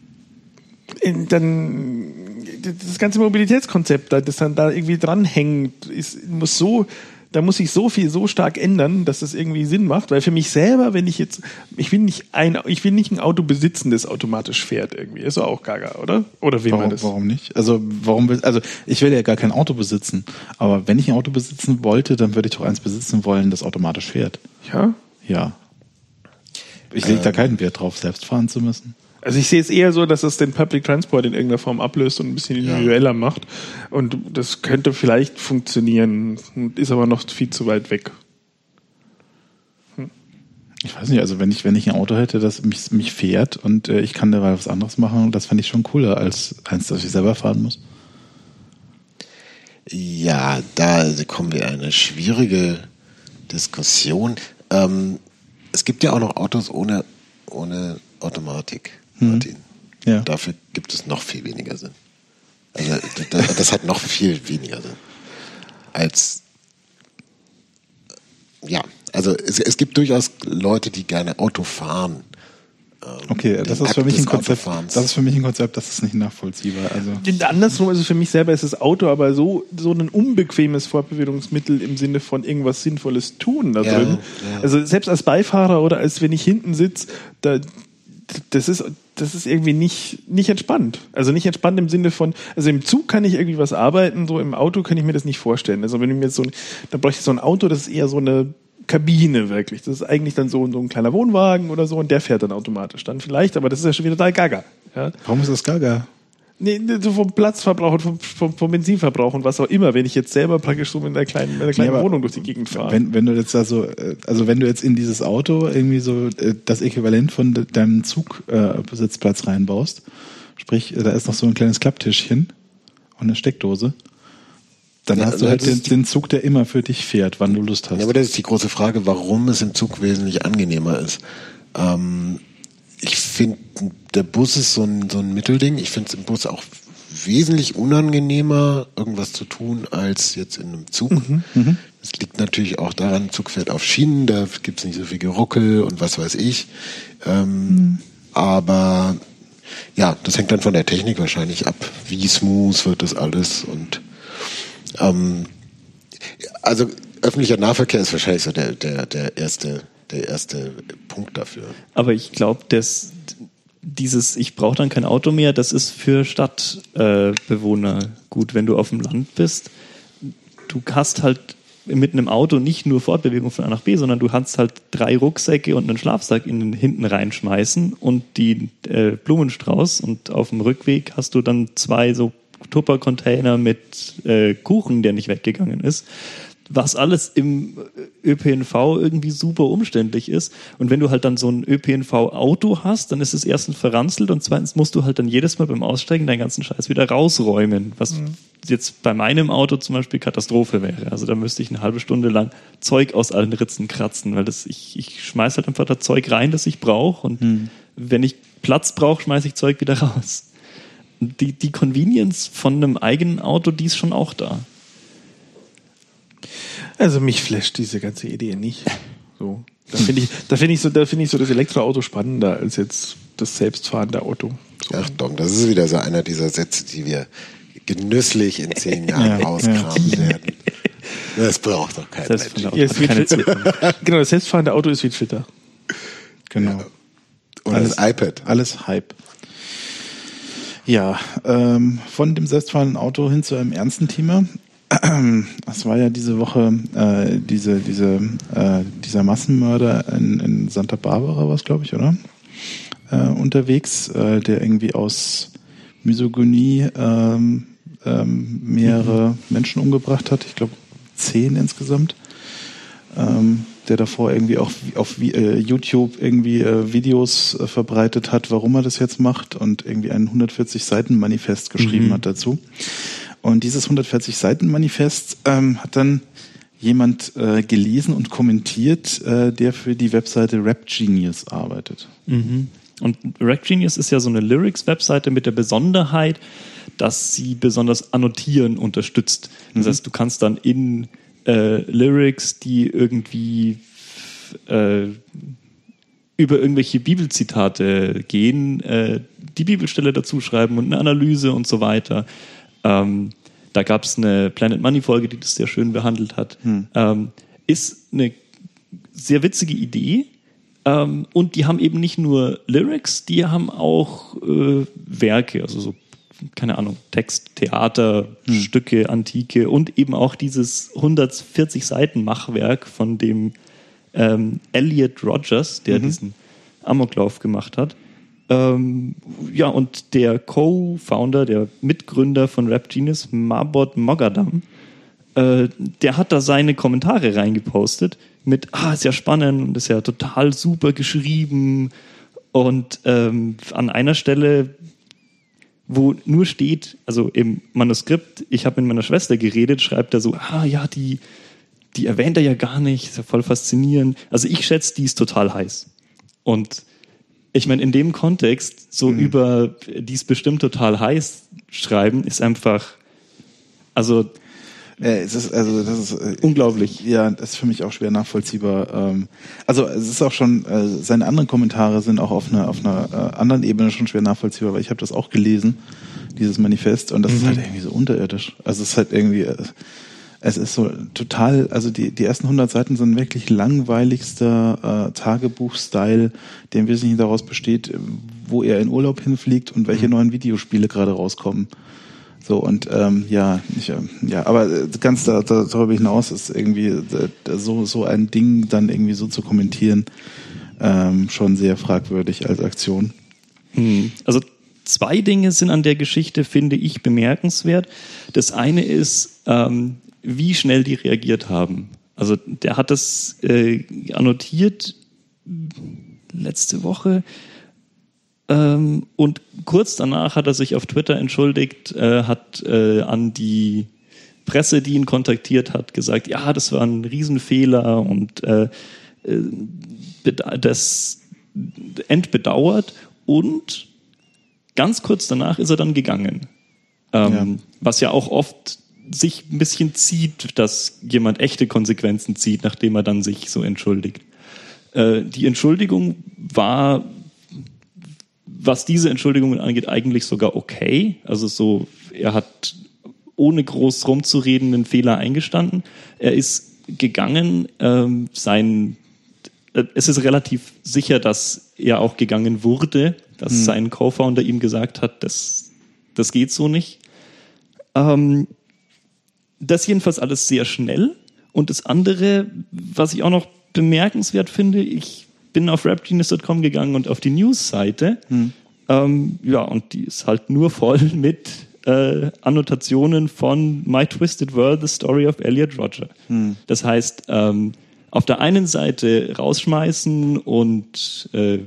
Dann das ganze Mobilitätskonzept, das dann da irgendwie dranhängt, da muss sich so viel so stark ändern, dass das irgendwie Sinn macht, weil für mich selber, ich will nicht ein Auto besitzen, das automatisch fährt irgendwie. Ist doch auch gaga, oder? Oder will man das? Warum nicht? Also ich will ja gar kein Auto besitzen, aber wenn ich ein Auto besitzen wollte, dann würde ich doch eins besitzen wollen, das automatisch fährt. Ja? Ja. Ich lege da keinen Wert drauf, selbst fahren zu müssen. Also ich sehe es eher so, dass es den Public Transport in irgendeiner Form ablöst und ein bisschen individueller macht. Und das könnte vielleicht funktionieren, ist aber noch viel zu weit weg. Ich weiß nicht, also wenn ich ein Auto hätte, das mich fährt und ich kann dabei was anderes machen, das fände ich schon cooler als eins, das ich selber fahren muss. Ja, da kommen wir in eine schwierige Diskussion. Es gibt ja auch noch Autos ohne Automatik, Martin. Ja. Dafür gibt es noch viel weniger Sinn. Also das hat noch viel weniger Sinn. Also es gibt durchaus Leute, die gerne Auto fahren. Okay, das ist für mich ein Konzept. Das ist nicht nachvollziehbar. Also andersrum, also für mich selber ist das Auto aber so ein unbequemes Fortbewegungsmittel im Sinne von irgendwas Sinnvolles tun da drin. Ja. Also selbst als Beifahrer oder als wenn ich hinten sitze, das ist irgendwie nicht entspannt. Also nicht entspannt im Sinne von, also im Zug kann ich irgendwie was arbeiten, so im Auto kann ich mir das nicht vorstellen. Also wenn ich mir dann bräuchte ich so ein Auto, das ist eher so eine Kabine wirklich. Das ist eigentlich dann so ein kleiner Wohnwagen oder so und der fährt dann automatisch dann vielleicht, aber das ist ja schon wieder total gaga. Ja? Warum ist das gaga? Nee, so vom Platzverbrauch und vom Benzinverbrauch und was auch immer, wenn ich jetzt selber praktisch so mit einer kleinen Wohnung durch die Gegend fahre. Wenn du jetzt wenn du jetzt in dieses Auto irgendwie so das Äquivalent von deinem Zugsitzplatz reinbaust, sprich, da ist noch so ein kleines Klapptischchen und eine Steckdose, dann hast du halt den Zug, der immer für dich fährt, wann du Lust hast. Ja, aber das ist die große Frage, warum es im Zug wesentlich angenehmer ist. Ich finde, der Bus ist so ein Mittelding. Ich finde es im Bus auch wesentlich unangenehmer, irgendwas zu tun, als jetzt in einem Zug. Das liegt natürlich auch daran, der Zug fährt auf Schienen, da gibt es nicht so viel Geruckel und was weiß ich. Aber ja, das hängt dann von der Technik wahrscheinlich ab. Wie smooth wird das alles und also öffentlicher Nahverkehr ist wahrscheinlich so der erste Punkt dafür. Aber ich glaube, ich brauche dann kein Auto mehr, das ist für Stadtbewohner gut, wenn du auf dem Land bist. Du hast halt mit einem Auto nicht nur Fortbewegung von A nach B, sondern du kannst halt 3 Rucksäcke und einen Schlafsack in den hinten reinschmeißen und die Blumenstrauß und auf dem Rückweg hast du dann 2 so Tupper-Container mit Kuchen, der nicht weggegangen ist. Was alles im ÖPNV irgendwie super umständlich ist. Und wenn du halt dann so ein ÖPNV-Auto hast, dann ist es erstens verranzelt und zweitens musst du halt dann jedes Mal beim Aussteigen deinen ganzen Scheiß wieder rausräumen. Was jetzt bei meinem Auto zum Beispiel Katastrophe wäre. Also da müsste ich eine halbe Stunde lang Zeug aus allen Ritzen kratzen, weil ich schmeiß halt einfach das Zeug rein, das ich brauche. Und wenn ich Platz brauche, schmeiße ich Zeug wieder raus. Die Convenience von einem eigenen Auto, die ist schon auch da. Also mich flasht diese ganze Idee nicht. So. Da finde ich so das Elektroauto spannender als jetzt das selbstfahrende Auto. So. Achtung, das ist wieder so einer dieser Sätze, die wir genüsslich in 10 Jahren rauskramen werden. Das braucht doch kein Mensch. Genau, das selbstfahrende Auto ist wie Twitter. Genau. Ja. Und alles, das iPad. Alles Hype. Ja, von dem selbstfahrenden Auto hin zu einem ernsten Thema. Es war ja diese Woche dieser Massenmörder in Santa Barbara, war es, glaube ich, oder? Unterwegs, der irgendwie aus Misogynie mehrere Menschen umgebracht hat. Ich glaube 10 insgesamt. Der davor irgendwie auch auf YouTube irgendwie Videos verbreitet hat, warum er das jetzt macht und irgendwie ein 140-Seiten-Manifest geschrieben hat dazu. Und dieses 140-Seiten-Manifest hat dann jemand gelesen und kommentiert, der für die Webseite Rap Genius arbeitet. Und Rap Genius ist ja so eine Lyrics-Webseite mit der Besonderheit, dass sie besonders Annotieren unterstützt. Das heißt, du kannst dann in Lyrics, die irgendwie über irgendwelche Bibelzitate gehen, die Bibelstelle dazu schreiben und eine Analyse und so weiter. Da gab es eine Planet Money Folge, die das sehr schön behandelt hat. Ist eine sehr witzige Idee. Und die haben eben nicht nur Lyrics, die haben auch Werke, also so, keine Ahnung, Text, Theater, Stücke, Antike und eben auch dieses 140 Seiten Machwerk von dem Elliot Rogers, der diesen Amoklauf gemacht hat. Ja, und der Co-Founder, der Mitgründer von Rap Genius, Marbod Moghadam, der hat da seine Kommentare reingepostet mit, ist ja spannend und ist ja total super geschrieben. Und an einer Stelle, wo nur steht, also im Manuskript, ich habe mit meiner Schwester geredet, schreibt er so, die erwähnt er ja gar nicht, ist ja voll faszinierend. Also ich schätze, die ist total heiß. Und ich meine, in dem Kontext, so über die ist bestimmt total heiß schreiben, ist einfach, also das ist unglaublich. Ja, das ist für mich auch schwer nachvollziehbar. Also es ist auch schon, seine anderen Kommentare sind auch auf einer anderen Ebene schon schwer nachvollziehbar, weil ich habe das auch gelesen, dieses Manifest, und das ist halt irgendwie so unterirdisch. Also es ist halt irgendwie, es ist so total, also die ersten 100 Seiten sind wirklich langweiligster Tagebuch-Style, der im Wesentlichen daraus besteht, wo er in Urlaub hinfliegt und welche neuen Videospiele gerade rauskommen. So, und aber ganz darüber hinaus ist irgendwie so ein Ding dann irgendwie so zu kommentieren schon sehr fragwürdig als Aktion. Also 2 Dinge sind an der Geschichte, finde ich, bemerkenswert. Das eine ist, wie schnell die reagiert haben. Also der hat das annotiert letzte Woche, und kurz danach hat er sich auf Twitter entschuldigt, hat an die Presse, die ihn kontaktiert hat, gesagt, ja, das war ein Riesenfehler und das entbedauert, und ganz kurz danach ist er dann gegangen. Was ja auch oft sich ein bisschen zieht, dass jemand echte Konsequenzen zieht, nachdem er dann sich so entschuldigt. Die Entschuldigung war, was diese Entschuldigungen angeht, eigentlich sogar okay. Also so, er hat ohne groß rumzureden einen Fehler eingestanden. Er ist gegangen. Es ist relativ sicher, dass er auch gegangen wurde, dass sein Co-Founder ihm gesagt hat, das geht so nicht. Das jedenfalls alles sehr schnell. Und das andere, was ich auch noch bemerkenswert finde, ich bin auf rapgenius.com gegangen und auf die News-Seite. Und die ist halt nur voll mit Annotationen von My Twisted World, The Story of Elliot Rodger. Das heißt, auf der einen Seite rausschmeißen und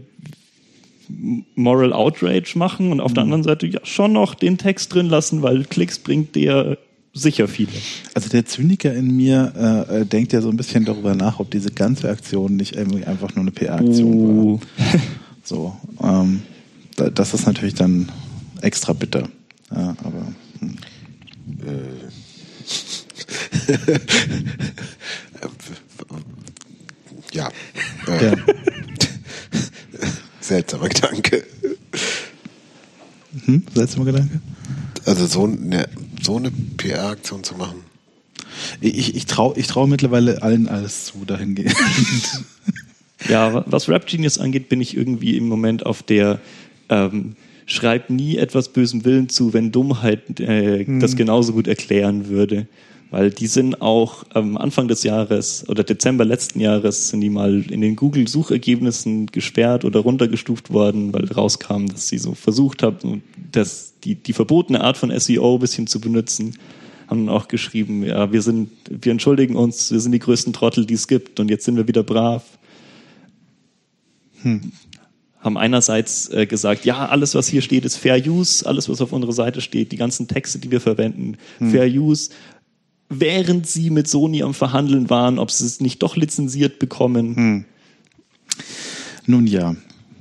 Moral Outrage machen und auf der anderen Seite ja schon noch den Text drin lassen, weil Klicks bringt der sicher viele. Also der Zyniker in mir denkt ja so ein bisschen darüber nach, ob diese ganze Aktion nicht irgendwie einfach nur eine PR-Aktion war. So, das ist natürlich dann extra bitter. Ja, aber ja. Seltsamer Gedanke. Seltsamer Gedanke? Also so eine PR-Aktion zu machen. Ich trau mittlerweile allen alles zu, dahingehend. Ja, was Rap Genius angeht, bin ich irgendwie im Moment auf der schreib nie etwas bösem Willen zu, wenn Dummheit das genauso gut erklären würde. Weil die sind auch Anfang des Jahres oder Dezember letzten Jahres sind die mal in den Google-Suchergebnissen gesperrt oder runtergestuft worden, weil rauskam, dass sie so versucht haben, die verbotene Art von SEO ein bisschen zu benutzen. Haben auch geschrieben, ja, wir entschuldigen uns, wir sind die größten Trottel, die es gibt, und jetzt sind wir wieder brav. Haben einerseits gesagt, ja, alles, was hier steht, ist Fair Use, alles, was auf unserer Seite steht, die ganzen Texte, die wir verwenden, Fair Use. Während sie mit Sony am Verhandeln waren, ob sie es nicht doch lizenziert bekommen. Nun ja.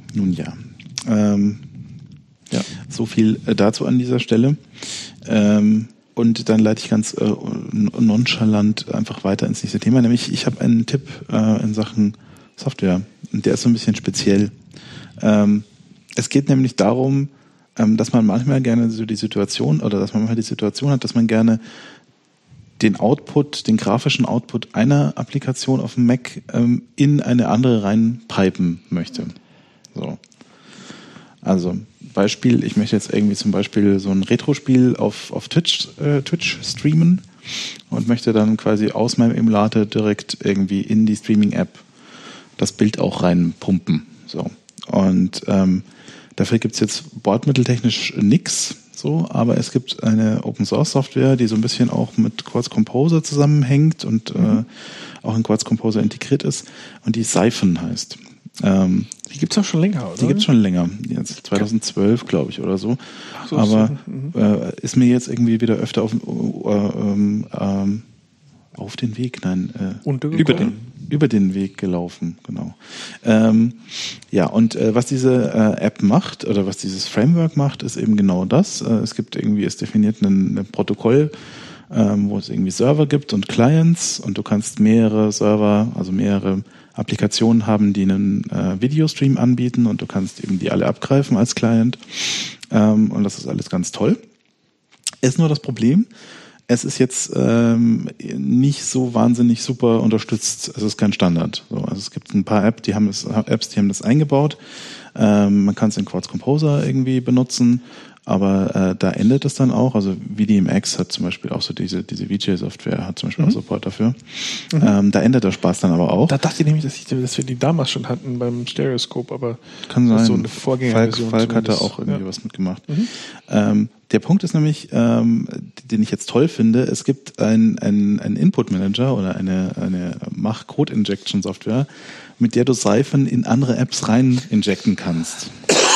So viel dazu an dieser Stelle. Und dann leite ich ganz nonchalant einfach weiter ins nächste Thema. Nämlich, ich habe einen Tipp in Sachen Software. Und der ist so ein bisschen speziell. Es geht nämlich darum, dass man manchmal gerne so die Situation hat, dass man gerne den grafischen Output einer Applikation auf dem Mac in eine andere reinpipen möchte. So. Also Beispiel, ich möchte jetzt irgendwie zum Beispiel so ein Retro-Spiel auf Twitch streamen und möchte dann quasi aus meinem Emulator direkt irgendwie in die Streaming-App das Bild auch reinpumpen. So. Und dafür gibt es jetzt bordmitteltechnisch nix, so, aber es gibt eine Open-Source-Software, die so ein bisschen auch mit Quartz Composer zusammenhängt und auch in Quartz Composer integriert ist und die Siphon heißt. Die gibt es auch schon länger, oder? Die gibt es schon länger, jetzt 2012, glaube ich, oder so. Ach so, aber ist mir jetzt irgendwie wieder öfter auf den Weg, über den Weg gelaufen, genau. Was diese App macht oder was dieses Framework macht, ist eben genau das. Es definiert ein Protokoll, wo es irgendwie Server gibt und Clients und du kannst mehrere Server, also mehrere Applikationen haben, die einen Videostream anbieten und du kannst eben die alle abgreifen als Client und das ist alles ganz toll. Ist nur das Problem, es ist jetzt nicht so wahnsinnig super unterstützt. Es ist kein Standard. So, also es gibt ein paar Apps, die haben das eingebaut. Man kann es in Quartz Composer irgendwie benutzen, aber da endet es dann auch. Also VDMX hat zum Beispiel auch so diese VJ-Software, hat zum Beispiel auch Support dafür. Da endet der Spaß dann aber auch. Da dachte ich nämlich, dass wir die damals schon hatten beim Stereoscope, aber kann sein. So eine Vorgängerversion. Falk hat da auch irgendwie was mitgemacht. Der Punkt ist nämlich, den ich jetzt toll finde, es gibt einen Input-Manager oder eine Mach-Code-Injection-Software, mit der du Siphon in andere Apps rein injecten kannst.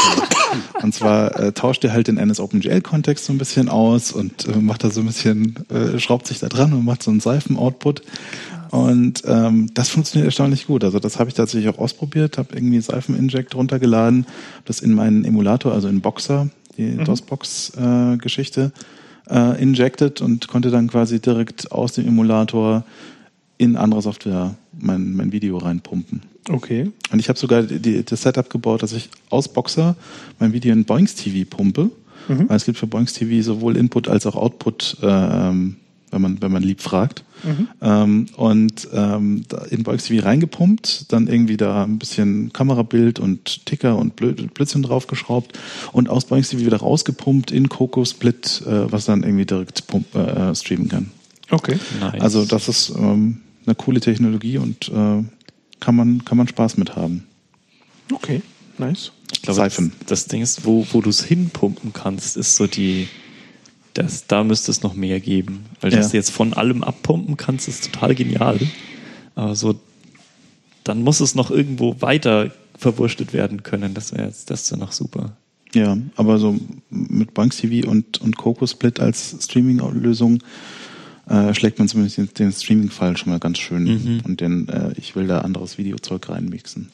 Und zwar tauscht ihr halt den NSOpenGL-Kontext so ein bisschen aus und macht da so ein bisschen, schraubt sich da dran und macht so einen Siphon-Output. Und das funktioniert erstaunlich gut. Also das habe ich tatsächlich auch ausprobiert, habe irgendwie Siphon-Inject runtergeladen, das in meinen Emulator, also in Boxer, die DOSBox-Geschichte, injected und konnte dann quasi direkt aus dem Emulator in andere Software mein Video reinpumpen. Okay. Und ich habe sogar das Setup gebaut, dass ich aus Boxer mein Video in Boinx TV pumpe. Weil es gibt für Boinx TV sowohl Input als auch Output, wenn man lieb fragt. In Boinx TV reingepumpt, dann irgendwie da ein bisschen Kamerabild und Ticker und Blödsinn draufgeschraubt und aus Boinx TV wieder rausgepumpt in Coco Split, was dann irgendwie direkt streamen kann. Okay. Nice. Also das ist eine coole Technologie und kann man Spaß mit haben. Okay, nice. Ich glaube, das Ding ist, wo du es hinpumpen kannst, ist so da müsste es noch mehr geben. Weil dass du jetzt von allem abpumpen kannst, ist total genial. Aber so, dann muss es noch irgendwo weiter verwurstet werden können. Das wäre noch super. Ja, aber so mit Boinx TV und Coco Split als Streaming-Lösung schlägt man zumindest den Streaming-Fall schon mal ganz schön. Und ich will da anderes Videozeug reinmixen.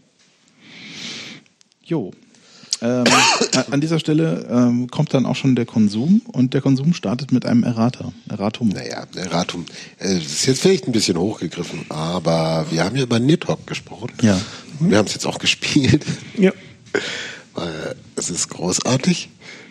An dieser Stelle kommt dann auch schon der Konsum und der Konsum startet mit einem Erratum. Naja, Erratum. Das ist jetzt vielleicht ein bisschen hochgegriffen, aber wir haben ja über Nidhogg gesprochen. Ja. Wir haben es jetzt auch gespielt. Ja. Es ist großartig.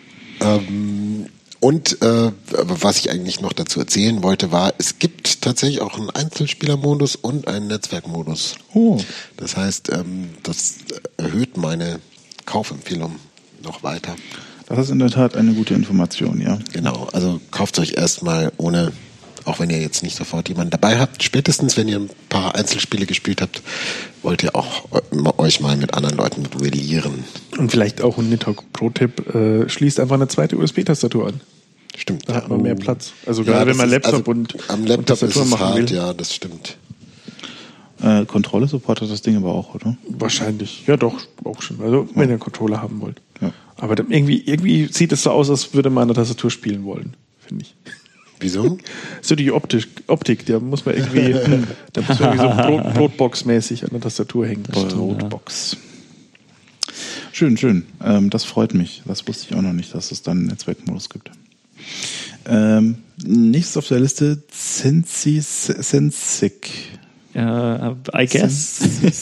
Was ich eigentlich noch dazu erzählen wollte, war, es gibt tatsächlich auch einen Einzelspielermodus und einen Netzwerkmodus. Oh. Das heißt, das erhöht meine Kaufempfehlung noch weiter. Das ist in der Tat eine gute Information, ja. Genau, also kauft euch erstmal ohne, auch wenn ihr jetzt nicht sofort jemanden dabei habt, spätestens wenn ihr ein paar Einzelspiele gespielt habt, wollt ihr auch euch mal mit anderen Leuten duellieren. Und vielleicht auch ein Nidhogg Pro-Tipp, schließt einfach eine zweite USB-Tastatur an. Stimmt. Da hat man mehr Platz. Also gerade wenn man Laptop am Laptop und Tastatur ist es machen hart, will. ja, das stimmt. Kontrolle supportet das Ding aber auch, oder? Wahrscheinlich. Ja, doch, auch schon. Also, wenn ihr einen Controller haben wollt. Ja. Aber dann irgendwie sieht es so aus, als würde man an der Tastatur spielen wollen, finde ich. Wieso? So die Optik, da muss man irgendwie so Brotbox-mäßig an der Tastatur hängen. Brotbox. Schön. Das freut mich. Das wusste ich auch noch nicht, dass es dann einen Netzwerkmodus gibt. Nächstes auf der Liste, Sensic. I guess.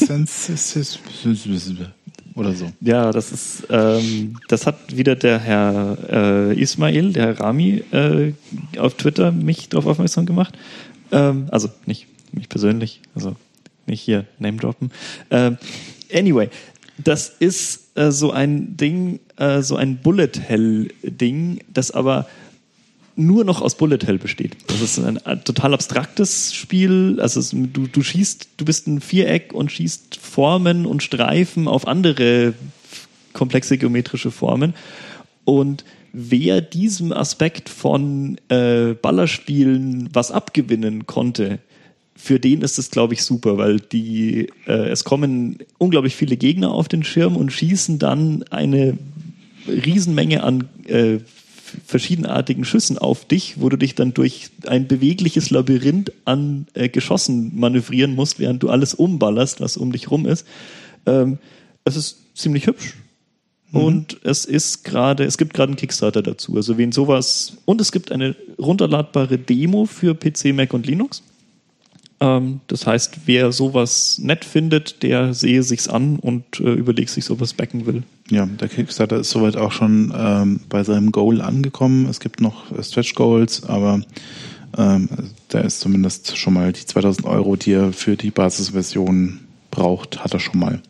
Oder so. Ja, das ist, das hat wieder der Herr Ismail, der Herr Rami, auf Twitter mich darauf aufmerksam gemacht. Also nicht mich persönlich, also nicht hier Name droppen. Anyway, das ist so ein Ding, so ein Bullet Hell Ding, das aber nur noch aus Bullet Hell besteht. Das ist ein total abstraktes Spiel. Also du schießt, du bist ein Viereck und schießt Formen und Streifen auf andere komplexe geometrische Formen. Und wer diesem Aspekt von Ballerspielen was abgewinnen konnte, für den ist es, glaube ich, super, weil es kommen unglaublich viele Gegner auf den Schirm und schießen dann eine Riesenmenge an verschiedenartigen Schüssen auf dich, wo du dich dann durch ein bewegliches Labyrinth an Geschossen manövrieren musst, während du alles umballerst, was um dich rum ist. Es ist ziemlich hübsch. Und es gibt gerade einen Kickstarter dazu. Also wen sowas, und es gibt eine runterladbare Demo für PC, Mac und Linux. Das heißt, wer sowas nett findet, der sehe sich's an und überlegt sich, sowas backen will. Ja, der Kickstarter ist soweit auch schon bei seinem Goal angekommen. Es gibt noch Stretch Goals, aber da ist zumindest schon mal die 2.000 €, die er für die Basisversion braucht, hat er schon mal.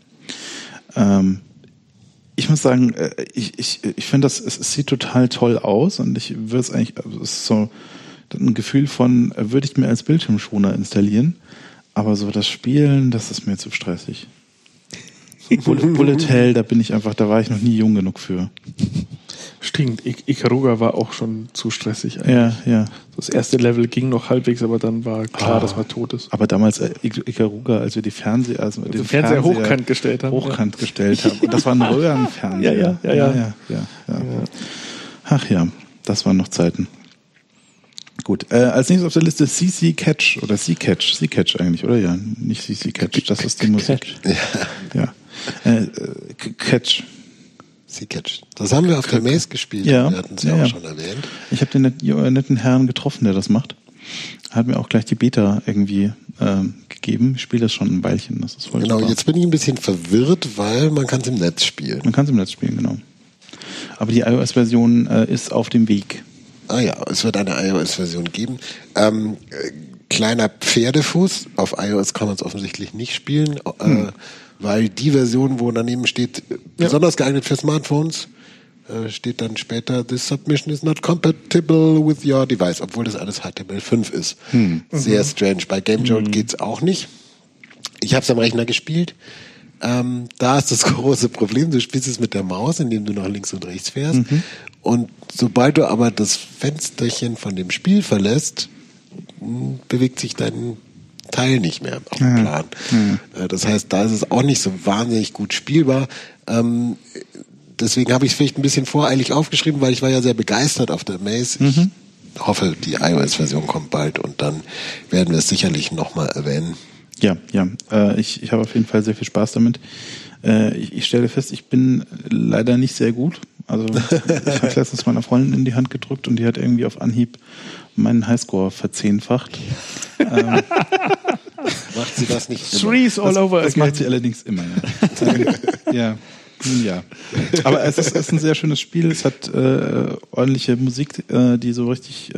Ich muss sagen, ich finde es sieht total toll aus und ich würde es eigentlich, es ist so ein Gefühl von, würde ich mir als Bildschirmschoner installieren, aber so das Spielen, das ist mir zu stressig. Bullet Hell, da war ich noch nie jung genug für. Stimmt, Ikaruga war auch schon zu stressig eigentlich. Ja. Das erste Level ging noch halbwegs, aber dann war klar, dass man tot ist. Aber damals Ikaruga, als wir den Fernseher hochkant gestellt haben. Und das war ein Röhrenfernseher. Ja. Ach ja, das waren noch Zeiten. Gut, als nächstes auf der Liste CC Catch oder C-Catch eigentlich, oder? Ja, nicht CC Catch, das ist die Musik. Ja. Catch. C-Catch. Das haben wir auf der Maze gespielt. Ja. Wir hatten es ja auch schon erwähnt. Ich habe den netten Herrn getroffen, der das macht. Hat mir auch gleich die Beta irgendwie gegeben. Ich spiele das schon ein Weilchen. Das ist voll Genau, super. jetzt bin ich ein bisschen verwirrt, weil man kann es im Netz spielen. Genau. Aber die iOS-Version ist auf dem Weg. Ah ja, es wird eine iOS-Version geben. Kleiner Pferdefuß. Auf iOS kann man es offensichtlich nicht spielen, weil die Version, wo daneben steht, besonders geeignet für Smartphones, steht dann später, this submission is not compatible with your device, obwohl das alles HTML5 ist. Sehr strange. Bei GameJolt geht's auch nicht. Ich habe es am Rechner gespielt. Da ist das große Problem, du spielst es mit der Maus, indem du nach links und rechts fährst. Und sobald du aber das Fensterchen von dem Spiel verlässt, bewegt sich dein Teil nicht mehr auf dem Plan. Das heißt, da ist es auch nicht so wahnsinnig gut spielbar. Deswegen habe ich es vielleicht ein bisschen voreilig aufgeschrieben, weil ich war ja sehr begeistert auf der Maze. Ich hoffe, die iOS-Version kommt bald und dann werden wir es sicherlich nochmal erwähnen. Ja. Ich habe auf jeden Fall sehr viel Spaß damit. Ich stelle fest, ich bin leider nicht sehr gut. Also ich habe letztens meiner Freundin in die Hand gedrückt und die hat irgendwie auf Anhieb meinen Highscore verzehnfacht. Macht sie das nicht immer? Threes all over again. Das macht sie allerdings immer, ja. Ja. Aber es ist ein sehr schönes Spiel. Es hat ordentliche Musik, die so richtig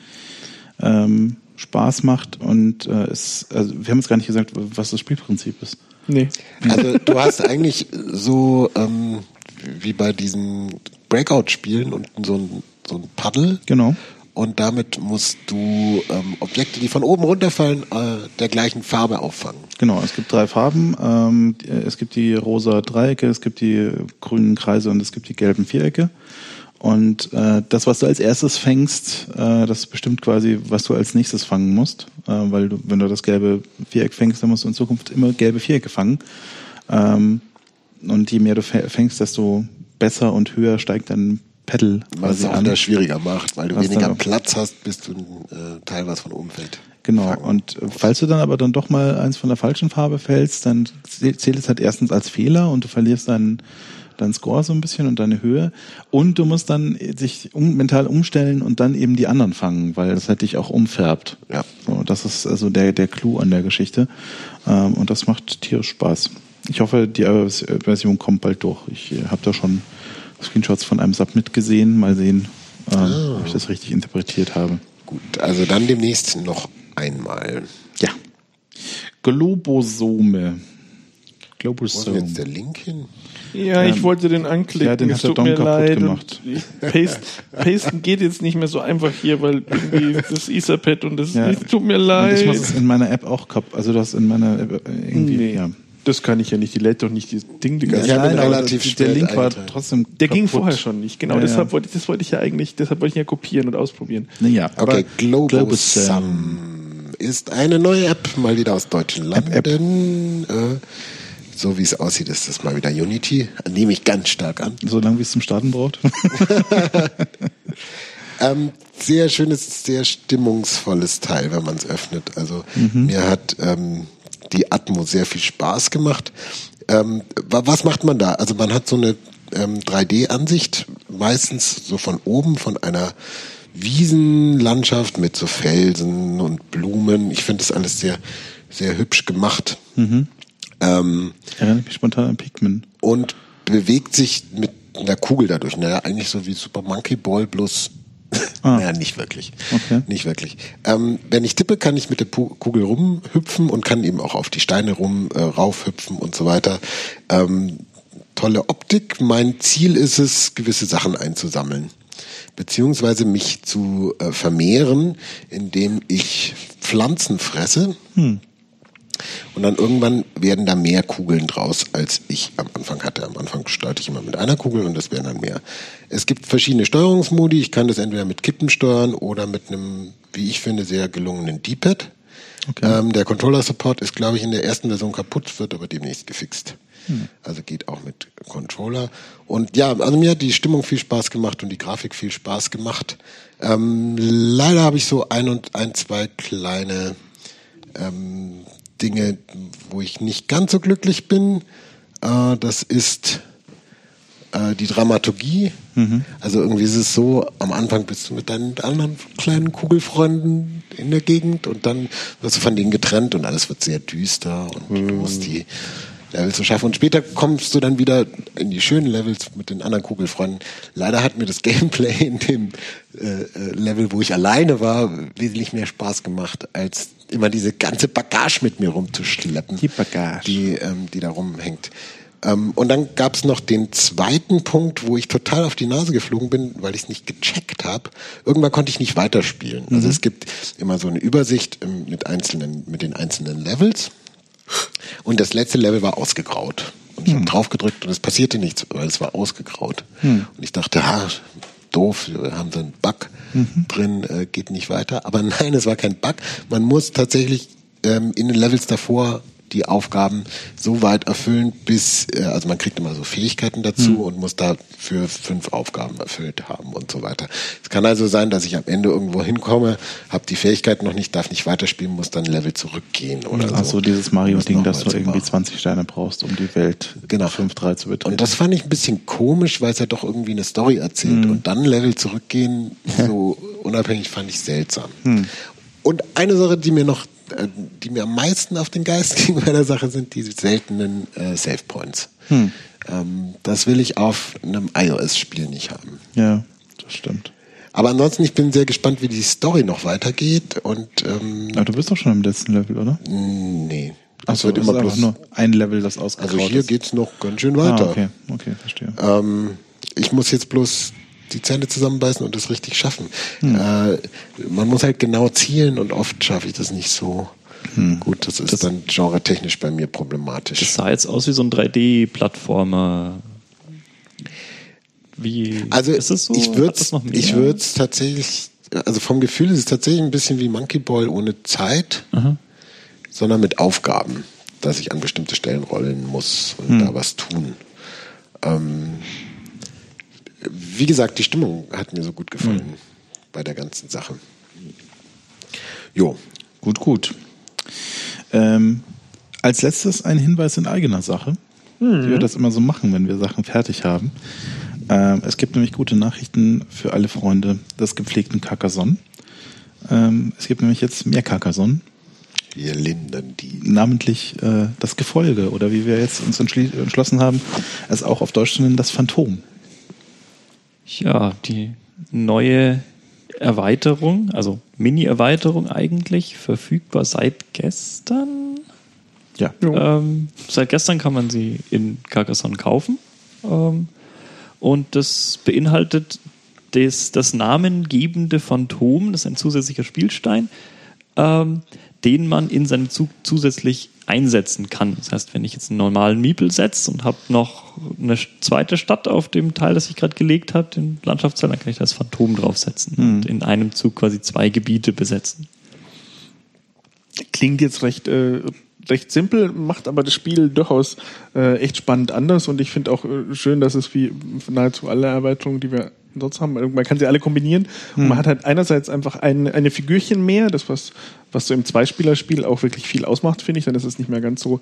Spaß macht und wir haben jetzt gar nicht gesagt, was das Spielprinzip ist. Nee. Also du hast eigentlich so wie bei diesen Breakout-Spielen unten so ein Paddel. Genau. Und damit musst du Objekte, die von oben runterfallen, der gleichen Farbe auffangen. Genau, es gibt 3 Farben. Es gibt die rosa Dreiecke, es gibt die grünen Kreise und es gibt die gelben Vierecke. Und das, was du als erstes fängst, das bestimmt quasi, was du als nächstes fangen musst. Weil wenn du das gelbe Viereck fängst, dann musst du in Zukunft immer gelbe Vierecke fangen. Und je mehr du fängst, desto besser und höher steigt dein Pedal Was es auch wieder schwieriger macht, weil du weniger dann Platz hast, bis du ein Teil, was von oben fällt. Genau, fangen. und falls du dann aber dann doch mal eins von der falschen Farbe fällst, dann zählt es halt erstens als Fehler und du verlierst deinen deinen Score so ein bisschen und deine Höhe. Und du musst dann sich mental umstellen und dann eben die anderen fangen, weil das halt dich auch umfärbt. Ja. So, das ist also der Clou an der Geschichte. Und das macht tierisch Spaß. Ich hoffe, die Version kommt bald durch. Ich habe da schon Screenshots von einem Submit gesehen. Mal sehen, ob ich das richtig interpretiert habe. Gut, also dann demnächst noch einmal. Ja. Globosome. Wo ist denn jetzt der Link hin? Ja, ich wollte den anklicken. Ja, den es hat der tut Dom mir kaputt leid. gemacht. Pasten geht jetzt nicht mehr so einfach hier, weil irgendwie das Etherpad und das tut mir Und leid. ich muss es in meiner App auch also das in meiner App irgendwie, Nee. ja. Das kann ich ja nicht. Die lädt doch nicht das Ding die ganze Ich habe ihn aber relativ der spät Link war eingetragen. trotzdem Der ging kaputt. vorher schon nicht. Genau, Ja, deshalb ja. wollte ich ja kopieren und ausprobieren. Naja, aber Okay, Globosum ist eine neue App, mal wieder aus deutschen Landen. So wie es aussieht, ist das mal wieder Unity. Nehme ich ganz stark an. so lange wie es zum Starten braucht. Sehr schönes, sehr stimmungsvolles Teil, wenn man es öffnet. Also mir hat die Atmo sehr viel Spaß gemacht. Was macht man da? Also man hat so eine 3D-Ansicht, meistens so von oben, von einer Wiesenlandschaft mit so Felsen und Blumen. Ich finde das alles sehr, sehr hübsch gemacht. Erinnert mich spontan an Pikmin. Und bewegt sich mit einer Kugel dadurch. Naja, eigentlich so wie Super Monkey Ball, bloß naja, nicht wirklich. Okay. Nicht wirklich. Wenn ich tippe, kann ich mit der Kugel rumhüpfen und kann eben auch auf die Steine raufhüpfen und so weiter. Tolle Optik. Mein Ziel ist es, gewisse Sachen einzusammeln. Beziehungsweise mich zu vermehren, indem ich Pflanzen fresse. Und dann irgendwann werden da mehr Kugeln draus, als ich am Anfang hatte. Am Anfang starte ich immer mit einer Kugel und es werden dann mehr. Es gibt verschiedene Steuerungsmodi. Ich kann das entweder mit Kippen steuern oder mit einem, wie ich finde, sehr gelungenen D-Pad. Okay. Der Controller-Support ist, glaube ich, in der ersten Version kaputt, wird aber demnächst gefixt. Also geht auch mit Controller. Und ja, also mir hat die Stimmung viel Spaß gemacht und die Grafik viel Spaß gemacht. Leider habe ich so zwei kleine Dinge, wo ich nicht ganz so glücklich bin. Das ist die Dramaturgie. Also irgendwie ist es so, am Anfang bist du mit deinen anderen kleinen Kugelfreunden in der Gegend und dann wirst du von denen getrennt und alles wird sehr düster und du musst die Levels so schaffen. Und später kommst du dann wieder in die schönen Levels mit den anderen Kugelfreunden. Leider hat mir das Gameplay in dem Level, wo ich alleine war, wesentlich mehr Spaß gemacht, als immer diese ganze Bagage mit mir rumzuschleppen. Die Bagage. Die da rumhängt. Und dann gab es noch den zweiten Punkt, wo ich total auf die Nase geflogen bin, weil ich es nicht gecheckt habe. Irgendwann konnte ich nicht weiterspielen. Also es gibt immer so eine Übersicht mit den einzelnen Levels. Und das letzte Level war ausgegraut. Und ich habe drauf gedrückt und es passierte nichts, weil es war ausgegraut. Und ich dachte, doof, wir haben so einen Bug drin, geht nicht weiter. Aber nein, es war kein Bug. Man muss tatsächlich in den Levels davor die Aufgaben so weit erfüllen, bis, also man kriegt immer so Fähigkeiten dazu und muss dafür 5 Aufgaben erfüllt haben und so weiter. Es kann also sein, dass ich am Ende irgendwo hinkomme, habe die Fähigkeiten noch nicht, darf nicht weiterspielen, muss dann Level zurückgehen oder so. Ach so, dieses Mario-Ding, dass du irgendwie machen. 20 Steine brauchst, um die Welt 5-3 zu betreten. Und das fand ich ein bisschen komisch, weil es ja doch irgendwie eine Story erzählt. Und dann Level zurückgehen, so unabhängig, fand ich seltsam. Und eine Sache, die mir am meisten auf den Geist ging bei der Sache, sind die seltenen Save Points. Das will ich auf einem iOS-Spiel nicht haben. Ja, das stimmt. Aber ansonsten, ich bin sehr gespannt, wie die Story noch weitergeht. Und Aber du bist doch schon im letzten Level, oder? nee. Ach so, wird immer bloß nur ein Level, das ausgegraut Also hier ist. geht's noch ganz schön weiter. Okay, verstehe. Ich muss jetzt bloß die Zähne zusammenbeißen und das richtig schaffen. Man muss halt genau zielen und oft schaffe ich das nicht so gut. Das ist dann genretechnisch bei mir problematisch. Das sah jetzt aus wie so ein 3D-Plattformer. Also ist es so? ich würde es tatsächlich, also vom Gefühl ist es tatsächlich ein bisschen wie Monkey Ball ohne Zeit, sondern mit Aufgaben, dass ich an bestimmte Stellen rollen muss und da was tun. Wie gesagt, die Stimmung hat mir so gut gefallen bei der ganzen Sache. Jo. Gut. Als letztes ein Hinweis in eigener Sache. wie wir das immer so machen, wenn wir Sachen fertig haben. Es gibt nämlich gute Nachrichten für alle Freunde des gepflegten Carcassonne. Es gibt nämlich jetzt mehr Carcassonne. Wir lindern die. Namentlich das Gefolge, oder wie wir jetzt uns entschlossen haben, es auch auf Deutsch zu nennen, das Phantom. Ja, die neue Erweiterung, also Mini-Erweiterung eigentlich, verfügbar seit gestern. Ja. Seit gestern kann man sie in Carcassonne kaufen. Und das beinhaltet das namengebende Phantom, das ist ein zusätzlicher Spielstein, den man in seinem Zug zusätzlich einsetzen kann. Das heißt, wenn ich jetzt einen normalen Meeple setze und habe noch eine zweite Stadt auf dem Teil, das ich gerade gelegt habe, den Landschaftsteil, dann kann ich das Phantom draufsetzen und in einem Zug quasi 2 Gebiete besetzen. Klingt jetzt recht simpel, macht aber das Spiel durchaus echt spannend anders und ich finde auch schön, dass es wie nahezu alle Erweiterungen, die wir sonst haben, man kann sie alle kombinieren und man hat halt einerseits einfach eine Figürchen mehr, das was so im Zweispielerspiel auch wirklich viel ausmacht, finde ich, dann ist es nicht mehr ganz so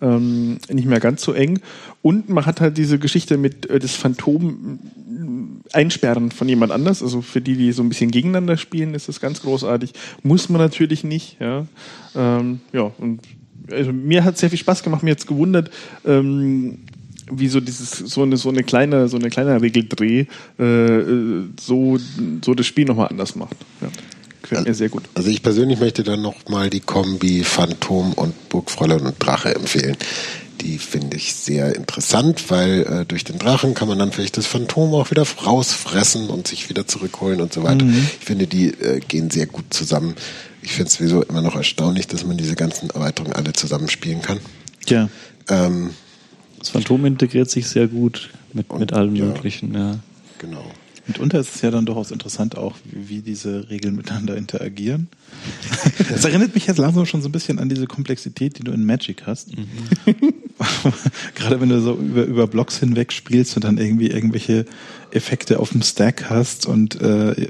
eng und man hat halt diese Geschichte mit das Phantom einsperren von jemand anders, also für die so ein bisschen gegeneinander spielen, ist das ganz großartig, muss man natürlich nicht, ja, und also mir hat es sehr viel Spaß gemacht, mir jetzt gewundert, wie so eine kleine Regeldreh so das Spiel nochmal anders macht. Ja, gefällt mir sehr gut. Also ich persönlich möchte dann nochmal die Kombi Phantom und Burgfräulein und Drache empfehlen. Die finde ich sehr interessant, weil durch den Drachen kann man dann vielleicht das Phantom auch wieder rausfressen und sich wieder zurückholen und so weiter. Ich finde, die gehen sehr gut zusammen. Ich finde es sowieso immer noch erstaunlich, dass man diese ganzen Erweiterungen alle zusammen spielen kann. Ja. Das Phantom integriert sich sehr gut mit allem Möglichen. Ja. Genau. Mitunter ist es ja dann durchaus interessant auch, wie diese Regeln miteinander interagieren. Das erinnert mich jetzt langsam schon so ein bisschen an diese Komplexität, die du in Magic hast. Gerade wenn du so über Blocks hinweg spielst und dann irgendwie irgendwelche Effekte auf dem Stack hast und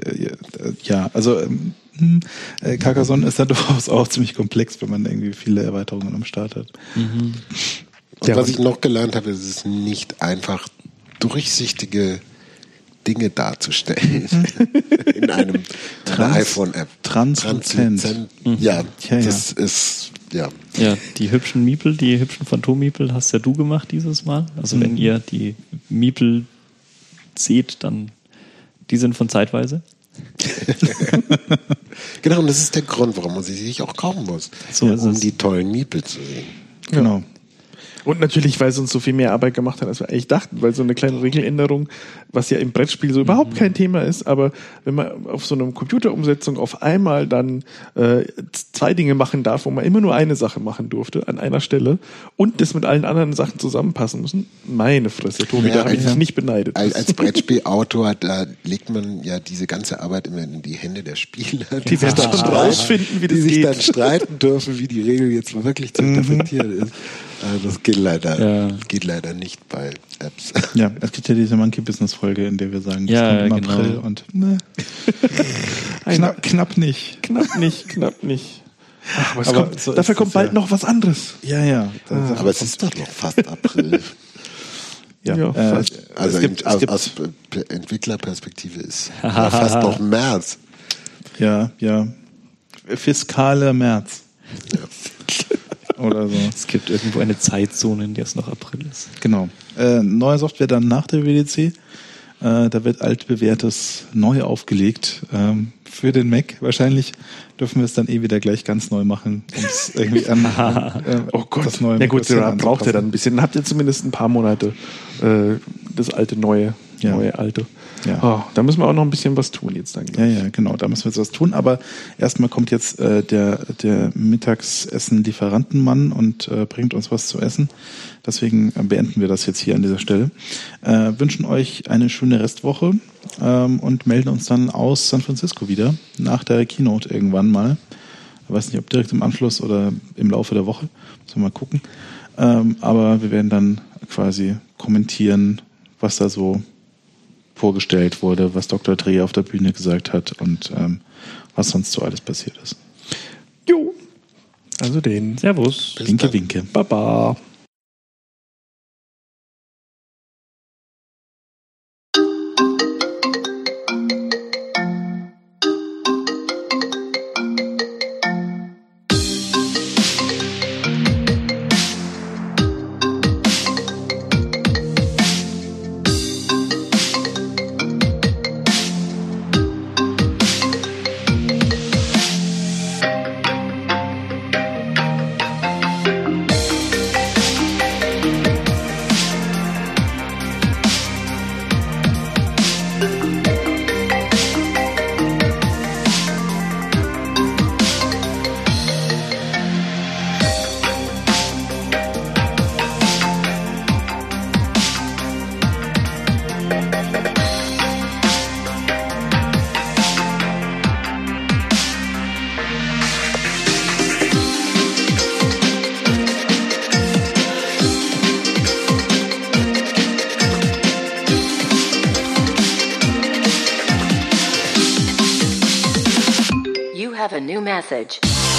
Carcassonne ist dann durchaus auch ziemlich komplex, wenn man irgendwie viele Erweiterungen am Start hat. Und was ich noch gelernt habe, ist es nicht einfach durchsichtige Dinge darzustellen in einer iPhone-App. Transluzent. Ja, das ist, ja. Ja, die hübschen Meeple, die hübschen Phantom-Meeple hast ja du gemacht dieses Mal. Also wenn ihr die Meeple seht, dann die sind von zeitweise. Genau, und das ist der Grund, warum man sie sich auch kaufen muss. So ist um es. die tollen Meeple zu sehen. Genau. Und natürlich, weil es uns so viel mehr Arbeit gemacht hat, als wir eigentlich dachten, weil so eine kleine Regeländerung, was ja im Brettspiel so überhaupt kein Thema ist, aber wenn man auf so einer Computerumsetzung auf einmal dann 2 Dinge machen darf, wo man immer nur eine Sache machen durfte, an einer Stelle, und das mit allen anderen Sachen zusammenpassen müssen, meine Fresse, Tobi, da habe ich dich nicht beneidet. Als Brettspielautor, da legt man ja diese ganze Arbeit immer in die Hände der Spieler. Die werden schon rausfinden, wie das die sich geht. dann streiten dürfen, wie die Regel jetzt wirklich zu interpretieren ist. Das geht leider nicht bei Apps. Ja, es gibt ja diese Monkey-Business-Folge, in der wir sagen, das kommt im April und knapp nicht. Knapp nicht. Ach, aber dafür kommt bald noch was anderes. Ja. Aber es ist doch noch fast April. Ja. Also aus Entwicklerperspektive ist fast noch März. Ja. Fiskale März. Ja. Oder so. Es gibt irgendwo eine Zeitzone, in der es noch April ist. Genau. Neue Software dann nach der WDC. Da wird altbewährtes neu aufgelegt für den Mac. Wahrscheinlich dürfen wir es dann wieder gleich ganz neu machen, um es irgendwie an oh Gott. das neue Ja gut, Mac braucht ihr dann ein bisschen. Dann habt ihr zumindest ein paar Monate das alte, neue alte. Ja. Oh, da müssen wir auch noch ein bisschen was tun jetzt dann. Ja, genau, da müssen wir jetzt was tun. Aber erstmal kommt jetzt der Mittagessen-Lieferantenmann und bringt uns was zu essen. Deswegen beenden wir das jetzt hier an dieser Stelle. Wünschen euch eine schöne Restwoche und melden uns dann aus San Francisco wieder, nach der Keynote irgendwann mal. Ich weiß nicht, ob direkt im Anschluss oder im Laufe der Woche. Müssen wir mal gucken. Aber wir werden dann quasi kommentieren, was da so vorgestellt wurde, was Dr. Dreher auf der Bühne gesagt hat und was sonst so alles passiert ist. Jo. Also den. Servus. Winke, winke. Baba. You have a new message.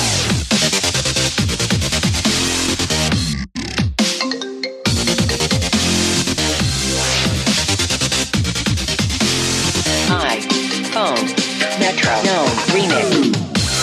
iPhone Metro Gnome Remix.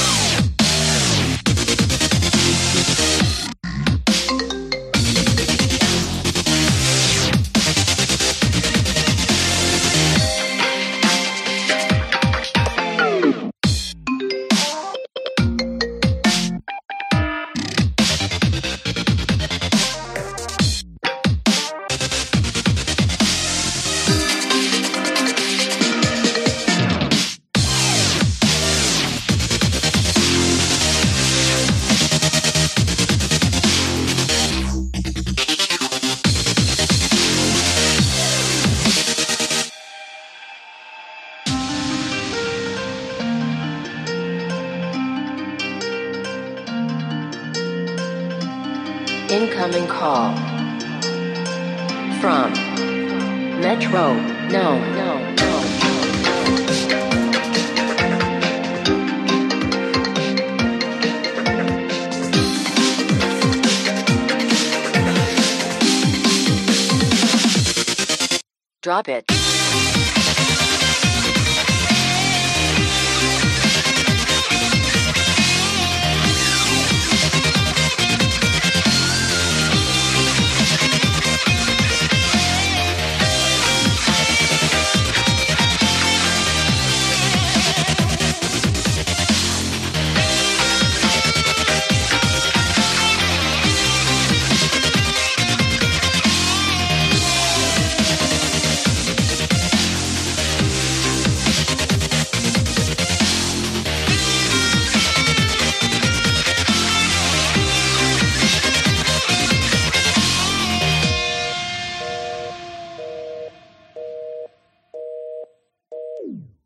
Incoming call from Metro. No. Drop it. you